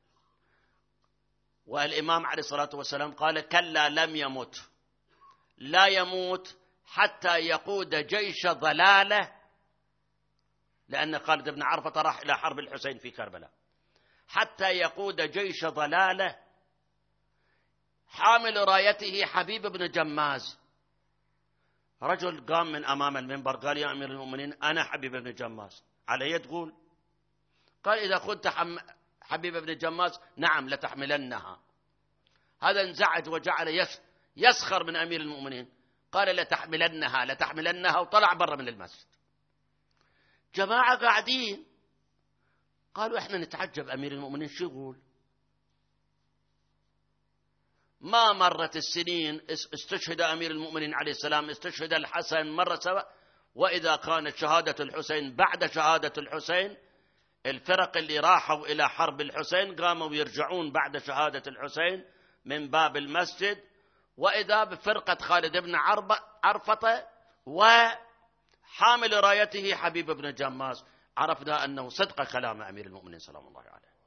والإمام عليه الصلاة والسلام قال كلا لم يمت، لا يموت حتى يقود جيش ضلاله، لأن خالد بن عرفطة راح إلى حرب الحسين في كربلاء، حتى يقود جيش ضلاله حامل رايته حبيب بن جماز. رجل قام من أمام المنبر قال يا أمير المؤمنين أنا حبيب بن جماز، علي تقول؟ قال إذا كنت حبيب بن جماز نعم لتحملنها. هذا انزعج وجعل يسخر من أمير المؤمنين، قال لتحملنها وطلع برا من المسجد. جماعة قاعدين قالوا احنا نتعجب أمير المؤمنين شو يقول. ما مرت السنين استشهد أمير المؤمنين عليه السلام، استشهد الحسن مرة سوا، وإذا كانت شهادة الحسين بعد شهادة الحسين الفرق اللي راحوا إلى حرب الحسين قاموا يرجعون بعد شهادة الحسين من باب المسجد، وإذا بفرقة خالد بن عرفطة وحامل رايته حبيب بن جماز. عرفنا أنه صدق كلام أمير المؤمنين سلام الله عليه.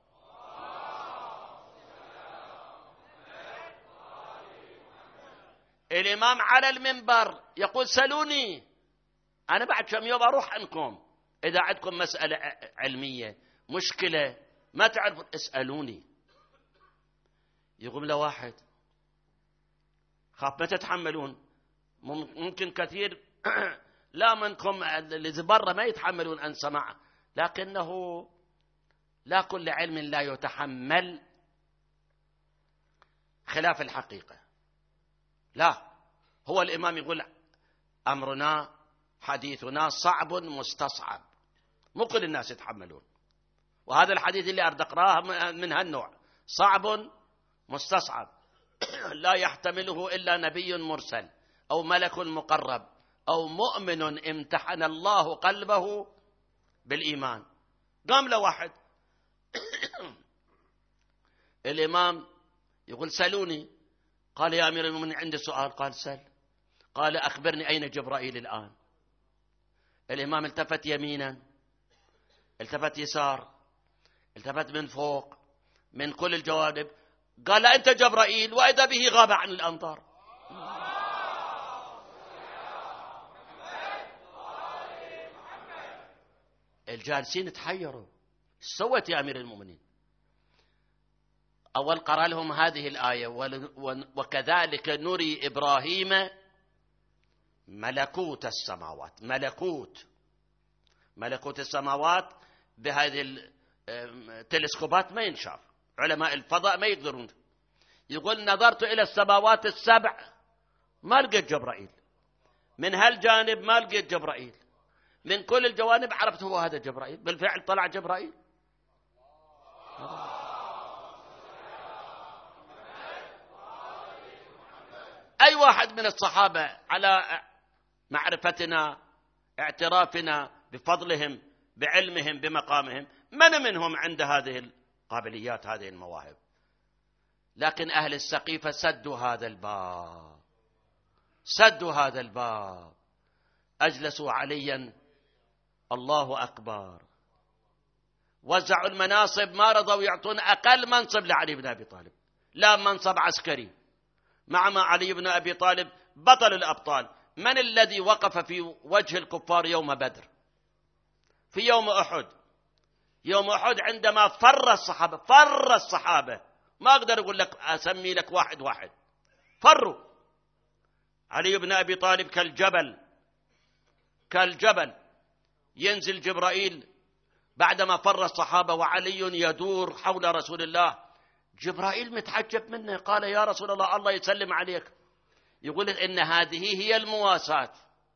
الإمام على المنبر يقول سلوني، أنا بعد كم يوم أروح عنكم، إذا عندكم مسألة علمية مشكلة ما تعرفون اسألوني. يقوم له واحد خاف ما تتحملون، ممكن كثير لا منكم اللي برا ما يتحملون أن سمع، لكنه لا كل علم لا يتحمل خلاف الحقيقة. لا، هو الإمام يقول أمرنا حديثنا صعب مستصعب، مو كل الناس يتحملون، وهذا الحديث اللي أريد أقراه من هالنوع صعب مستصعب، لا يحتمله إلا نبي مرسل أو ملك مقرب أو مؤمن امتحن الله قلبه بالإيمان. قام له واحد الإمام يقول سلوني. قال يا أمير المؤمنين عندي سؤال. قال سل. قال أخبرني أين جبرائيل الآن. الإمام التفت يمينا، التفت يسار، التفت من فوق، من كل الجوانب، قال أنت جبرائيل، وإذا به غاب عن الأنظار. الجالسين تحيروا، سوت يا أمير المؤمنين؟ أول قرأ لهم هذه الآية وكذلك نري إبراهيم ملكوت السماوات. ملكوت السماوات بهذه التلسكوبات ما ينشاف، علماء الفضاء ما يقدرون. يقول نظرت إلى السماوات السبع ما لقيت جبرائيل، من هالجانب ما لقيت جبرائيل، من كل الجوانب عرفت هو هذا جبرائيل. بالفعل طلع جبرائيل. أي واحد من الصحابة على معرفتنا اعترافنا بفضلهم بعلمهم بمقامهم من منهم عند هذه القابليات هذه المواهب؟ لكن أهل السقيفة سدوا هذا الباب، أجلسوا عليا الله أكبر، وزعوا المناصب، ما رضوا يعطون أقل منصب لعلي بن أبي طالب، لا منصب عسكري، مع ما علي بن أبي طالب بطل الأبطال. من الذي وقف في وجه الكفار يوم بدر؟ في يوم أحد عندما فر الصحابة، ما أقدر أقول لك أسمي لك واحد فروا. علي بن أبي طالب كالجبل ينزل جبرائيل بعدما فر الصحابة وعلي يدور حول رسول الله. جبرائيل متعجب منه، قال يا رسول الله الله يسلم عليك. يقول إن هذه هي المواساة.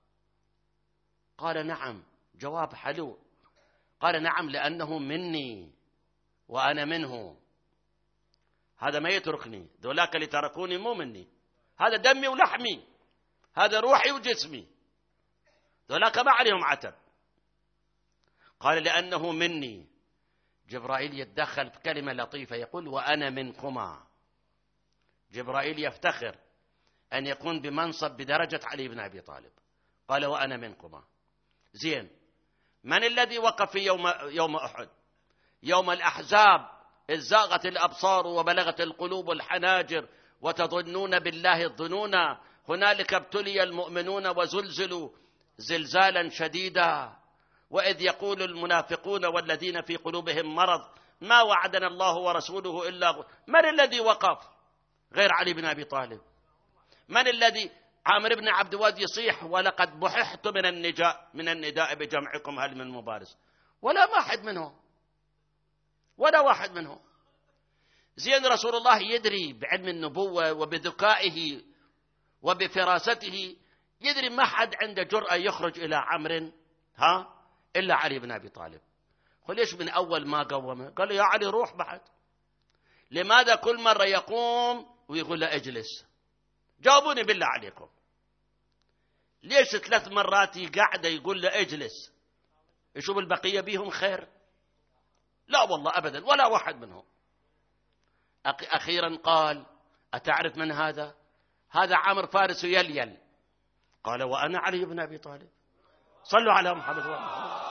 قال نعم، جواب حلو. قال نعم لأنه مني وأنا منه، هذا ما يتركني، ذولاك اللي تركوني مو مني، هذا دمي ولحمي، هذا روحي وجسمي، ذولاك ما عليهم عتب. قال لأنه مني. جبرائيل يتدخل بكلمة لطيفة يقول وأنا منكما. جبرائيل يفتخر أن يكون بمنصب بدرجة علي بن أبي طالب. قال وأنا منكما. زين، من الذي وقف في يوم أحد؟ يوم الأحزاب إذ زاغت الأبصار وبلغت القلوب الحناجر وتظنون بالله الظنون هنالك ابتلي المؤمنون وزلزلوا زلزالا شديدا وإذ يقول المنافقون والذين في قلوبهم مرض ما وعدنا الله ورسوله إلا من الذي وقف غير علي بن أبي طالب؟ من الذي عامر بن عبد الواد يصيح ولقد بححت من النداء بجمعكم هل من مبارز؟ ولا واحد منهم، ولا واحد منهم. زين، رسول الله يدري بعلم النبوة وبذكائه وبفراسته، يدري ما حد عنده جرأة يخرج إلى عمرو إلا علي بن أبي طالب. ليش من أول ما قومه؟ قال له يا علي روح بعد. لماذا كل مرة يقوم ويقول له اجلس؟ جاوبوني بالله عليكم، ليش 3 مرات قاعدة يقول له اجلس؟ يشوف البقية بيهم خير؟ لا والله أبدا، ولا واحد منهم. أخيرا قال أتعرف من هذا؟ هذا عامر فارس يليل. قال وأنا علي بن أبي طالب. صلوا على محمد وآله.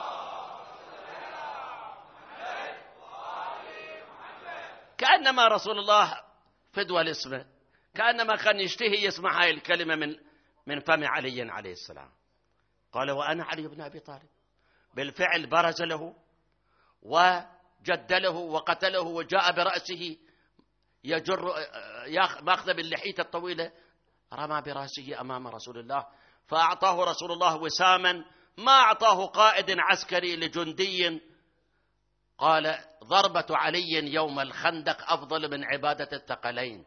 كأنما رسول الله فدوى لاسمه، كأنما كان يشتهي يسمع هاي الكلمة من فم علي عليه السلام. قال وأنا علي بن أبي طالب. بالفعل برز له وجدله وقتله وجاء برأسه يجر ماخذ باللحية الطويلة، رمى برأسه أمام رسول الله، فأعطاه رسول الله وساما ما أعطاه قائد عسكري لجندي. قال ضربة علي يوم الخندق أفضل من عبادة الثقلين.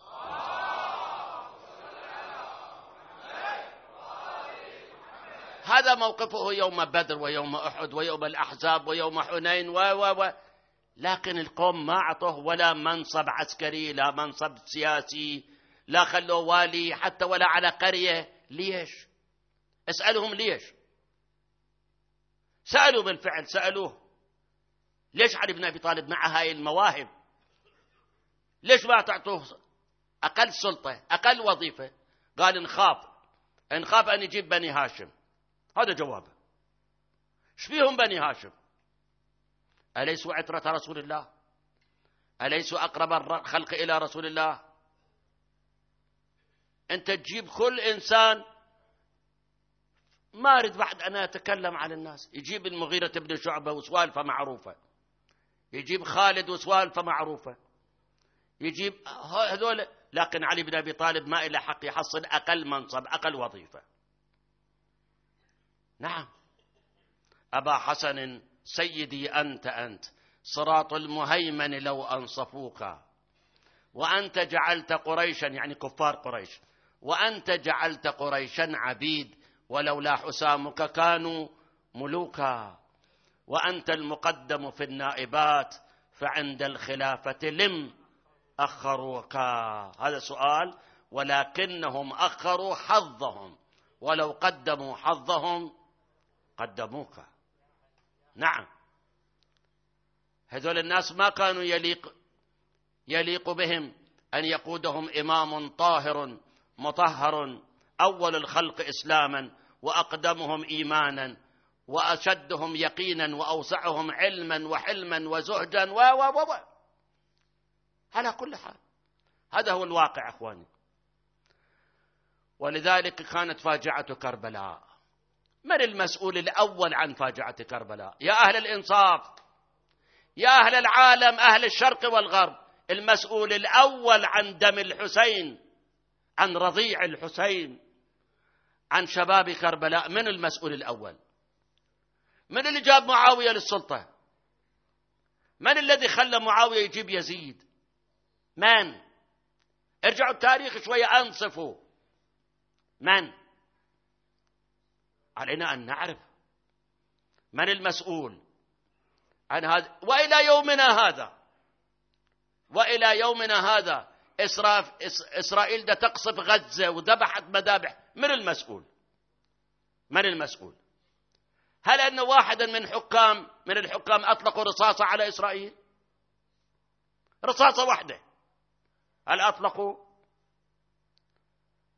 هذا موقفه يوم بدر ويوم أحد ويوم الأحزاب ويوم حنين لكن القوم ما أعطوه ولا منصب عسكري، لا منصب سياسي، لا خلوه والي حتى ولا على قرية. ليش؟ اسألهم ليش. سألوا بالفعل، سألوه ليش علي بن أبي طالب مع هاي المواهب ليش ما تعطوه أقل سلطة أقل وظيفة؟ قال نخاف أن يجيب بني هاشم. هذا جوابه. ايش فيهم بني هاشم؟ أليسوا عترة رسول الله؟ أليسوا أقرب الخلق إلى رسول الله؟ أنت تجيب كل إنسان، ما أريد بعد أن أتكلم عن الناس، يجيب المغيرة بن شعبة وسوالفة معروفة، يجيب خالد وسوالفة معروفة، يجيب هذول، لكن علي بن أبي طالب ما إلى حق يحصل أقل منصب أقل وظيفة. نعم. أبا حسن سيدي أنت صراط المهيمن لو أنصفوك، وأنت جعلت قريشا، يعني كفار قريش، وأنت جعلت قريشا عبيد، ولولا حسامك كانوا ملوكا، وأنت المقدم في النائبات فعند الخلافة لم أخروك. هذا سؤال. ولكنهم أخروا حظهم، ولو قدموا حظهم قدموك. نعم، هذول الناس ما كانوا يليق بهم أن يقودهم إمام طاهر مطهر أول الخلق إسلاما وأقدمهم إيمانا وأشدهم يقينا وأوسعهم علما وحلما وزهدا على كل حال هذا هو الواقع أخواني. ولذلك كانت فاجعة كربلاء. من المسؤول الأول عن فاجعة كربلاء؟ يا أهل الإنصاف، يا أهل العالم، أهل الشرق والغرب، المسؤول الأول عن دم الحسين، عن رضيع الحسين، عن شباب كربلاء، من المسؤول الأول؟ من اللي جاب معاوية للسلطة؟ من الذي خلى معاوية يجيب يزيد؟ من؟ ارجعوا التاريخ شوية، أنصفوا. من؟ علينا أن نعرف من المسؤول عن هذا. وإلى يومنا هذا إسرائيل ده تقصف غزة وذبحت مذابح. من المسؤول؟ من المسؤول؟ هل أن واحدا من الحكام أطلقوا رصاصة على إسرائيل؟ رصاصة واحدة هل أطلقوا؟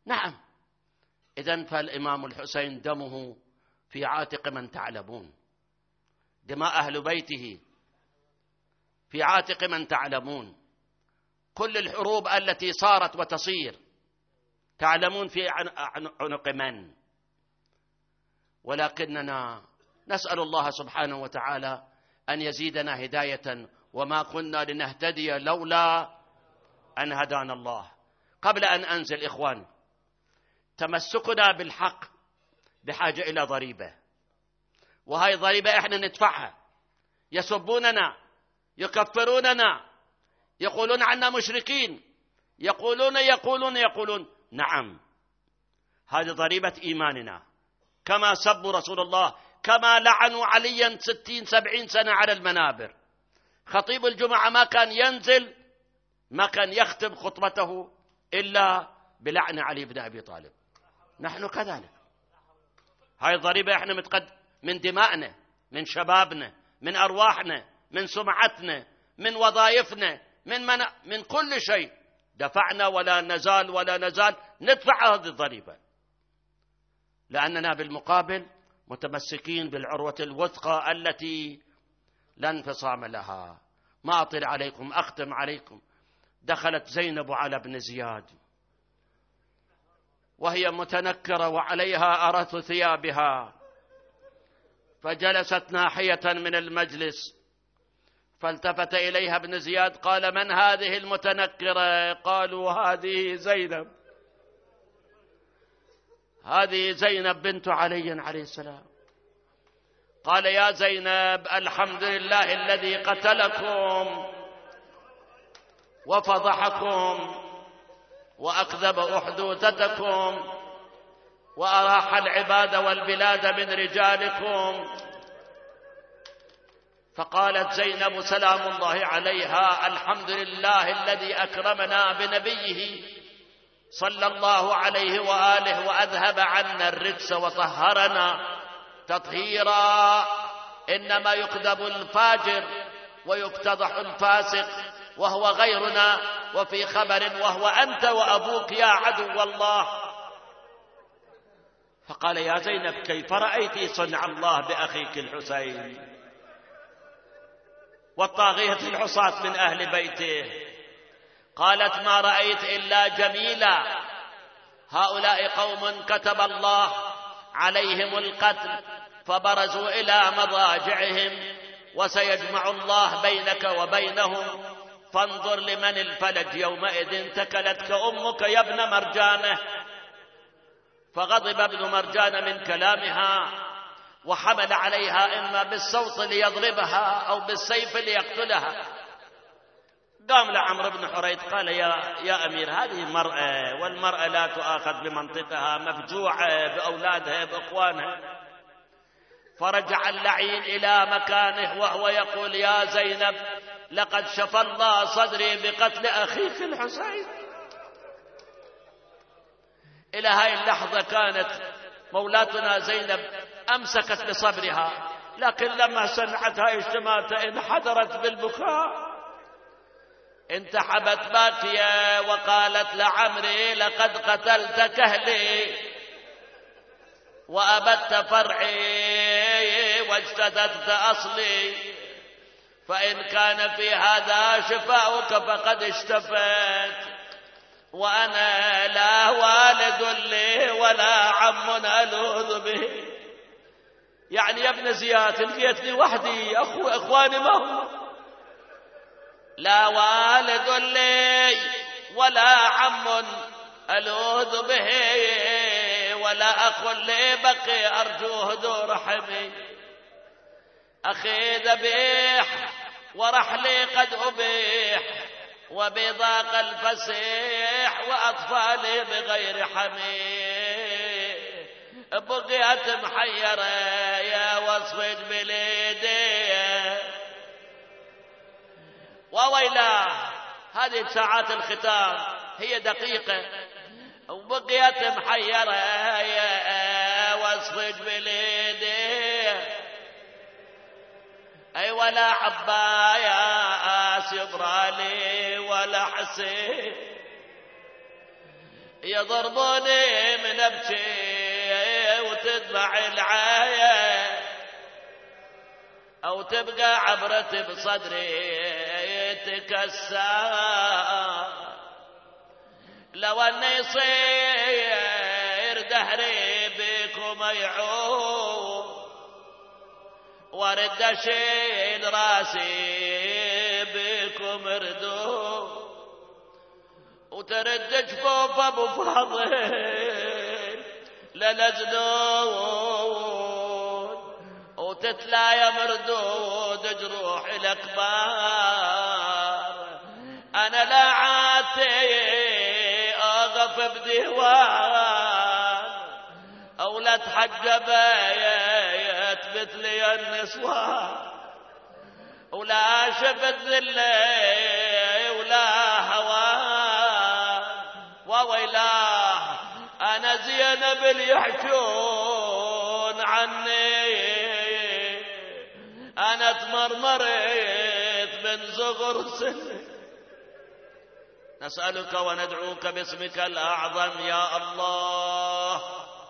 نعم. إذن فالإمام الحسين دمه في عاتق من تعلمون، دماء أهل بيته في عاتق من تعلمون. كل الحروب التي صارت وتصير تعلمون في عنق من. ولكننا نسأل الله سبحانه وتعالى أن يزيدنا هداية، وما كنا لنهتدي لولا أن هدانا الله. قبل أن أنزل إخواني، تمسكنا بالحق بحاجة إلى ضريبة، وهي ضريبة إحنا ندفعها. يسبوننا، يكفروننا، يقولون عنا مشركين، يقولون. نعم، هذه ضريبة إيماننا. كما سبوا رسول الله، كما لعنوا عليا 60-70 سنة على المنابر. خطيب الجمعة ما كان ينزل، ما كان يختم خطبته إلا بلعن علي بن أبي طالب. نحن كذلك. هاي الضريبة احنا من دمائنا، من شبابنا، من أرواحنا، من سمعتنا، من وظائفنا، من كل شيء دفعنا، ولا نزال ندفع هذه الضريبة، لأننا بالمقابل متمسكين بالعروة الوثقى التي لا انفصام لها. ما أطل عليكم، أختم عليكم. دخلت زينب على ابن زياد وهي متنكرة وعليها أرث ثيابها، فجلست ناحية من المجلس، فالتفت إليها ابن زياد قال: من هذه المتنكرة؟ قالوا: هذه زينب، هذه زينب بنت علي عليه السلام. قال: يا زينب، الحمد لله الذي قتلكم وفضحكم وأكذب أحدوثتكم وأراح العباد والبلاد من رجالكم. فقالت زينب سلام الله عليها: الحمد لله الذي أكرمنا بنبيه صلى الله عليه وآله وأذهب عنا الرجس وطهرنا تطهيرا. إنما يكذب الفاجر ويفتضح الفاسق وهو غيرنا، وفي خبر وهو أنت وأبوك يا عدو الله. فقال: يا زينب، كيف رأيت صنع الله بأخيك الحسين والطاغية العصاة من أهل بيته؟ قالت: ما رأيت إلا جميلا. هؤلاء قوم كتب الله عليهم القتل فبرزوا إلى مضاجعهم، وسيجمع الله بينك وبينهم، فانظر لمن الفلج يومئذ تكلتك أمك يا ابن مرجانة. فغضب ابن مرجان من كلامها وحمل عليها إما بالصوت ليضربها أو بالسيف ليقتلها. قام لعمرو بن حريث قال: يا أمير، هذه مرأة، والمرأة لا تؤاخذ بمنطقها، مفجوعة بأولادها بإخوانها. فرجع اللعين إلى مكانه وهو يقول: يا زينب، لقد شفى الله صدري بقتل أخيك الحسين. إلى هاي اللحظة كانت مولاتنا زينب أمسكت بصبرها، لكن لما سمعت هاي الشماتة انحدرت بالبكاء، انتحبت باكية وقالت لعمري: لقد قتلت كهلي وأبدت فرعي واجتثثت أصلي، فإن كان في هذا شفاؤك فقد اشتفيت، وأنا لا والد لي ولا عم ألوذ به. يعني يا ابن زياد، لقيتني وحدي، أخواني ما هم، لا والد لي ولا عم ألوذ به ولا أخ لي بقي أرجوه ذو رحمي. أخي ذبيح ورحلي قد أبيح، وبضاق الفسيح وأطفالي بغير حمي. بقيت محيرة يا وصفت بليدي، وويلاه هذه ساعات الختام هي دقيقة، وبقيت محيرة يا وصفت بليدي. أي ولا عباياس يبرالي ولا حسين، يضربوني من ابكي وتدمع العين، او تبقى عبرتي بصدري تكسر، لو ان يصير دهري بكم يعود، وارد اشيل راسي بكم ردود، وترد جفوف ابو فاضل للزنود، وتتلايا مردود جروح الاكبار. انا لا عاتي اقف بديوان، او لا اتحجب يثبت لي النسوان، ولا شفت ذلي ولا هوان. وويلاه انا زينب اللي يحجون عني، انا تمرمرت من صغر سني. نسألك وندعوك باسمك الأعظم يا الله،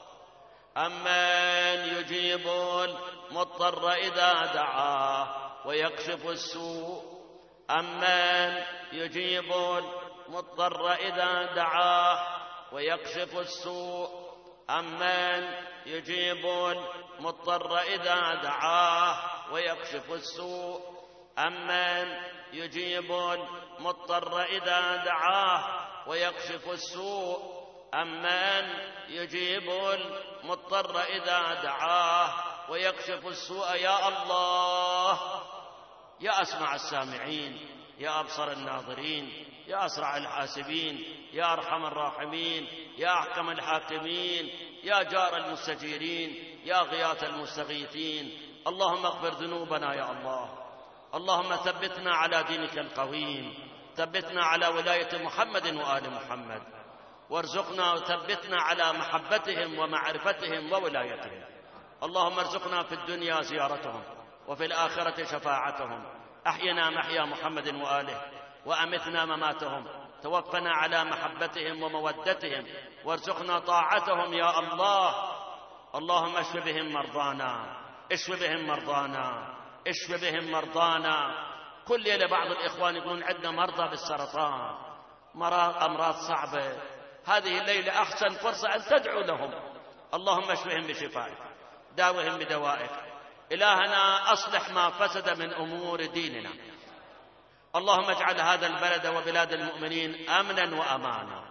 أمن يجيب المضطر إذا دعاه ويكشف السوء، أمن يجيب المضطر إذا دعاه ويكشف السوء، أمن يجيب المضطر إذا دعاه ويكشف السوء، أمن يجيب المضطر إذا دعاه ويكشف السوء، أمن يجيب المضطر إذا دعاه ويكشف السوء. يا الله، يا أسمع السامعين، يا أبصر الناظرين، يا أسرع الحاسبين، يا أرحم الراحمين، يا أحكم الحاكمين، يا جار المستجيرين، يا غياث المستغيثين. اللهم اغفر ذنوبنا يا الله، اللهم ثبتنا على دينك القويم، ثبتنا على ولاية محمد وآل محمد، وارزقنا وثبتنا على محبتهم ومعرفتهم وولايتهم. اللهم ارزقنا في الدنيا زيارتهم وفي الآخرة شفاعتهم. أحينا محيا محمد وآله، وأمتنا مماتهم، توفنا على محبتهم ومودتهم، وارزقنا طاعتهم يا الله. اللهم اشف بهم مرضانا، اشف بهم مرضانا، اشف بهم مرضانا. كل ليلة بعض الإخوان يقولون عندنا مرضى بالسرطان، أمراض صعبة. هذه الليلة أحسن فرصة أن تدعو لهم. اللهم اشفهم بشفائك، داوهم بدوائك. إلهنا أصلح ما فسد من أمور ديننا. اللهم اجعل هذا البلد وبلاد المؤمنين أمنا وأمانا.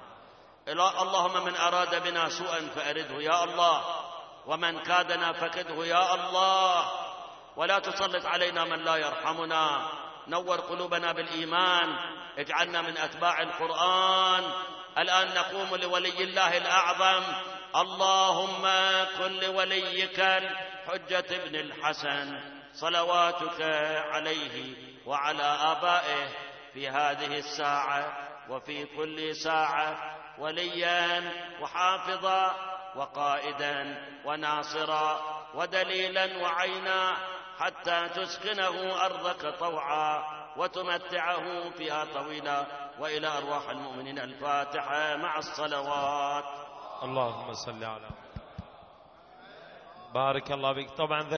اللهم من أراد بنا سوءا فأرده يا الله، ومن كادنا فكده يا الله، ولا تسلط علينا من لا يرحمنا. نور قلوبنا بالإيمان، اجعلنا من أتباع القرآن. الآن نقوم لولي الله الأعظم. اللهم كن لوليك الحجة بن الحسن صلواتك عليه وعلى آبائه في هذه الساعة وفي كل ساعة وليا وحافظا وقائدا وناصرا ودليلا وعينا، حتى تسكنه أرضك طوعا وتمتعه فيها طويلا. وإلى أرواح المؤمنين الفاتحة مع الصلوات. اللهم صل على. بارك الله بك. طبعا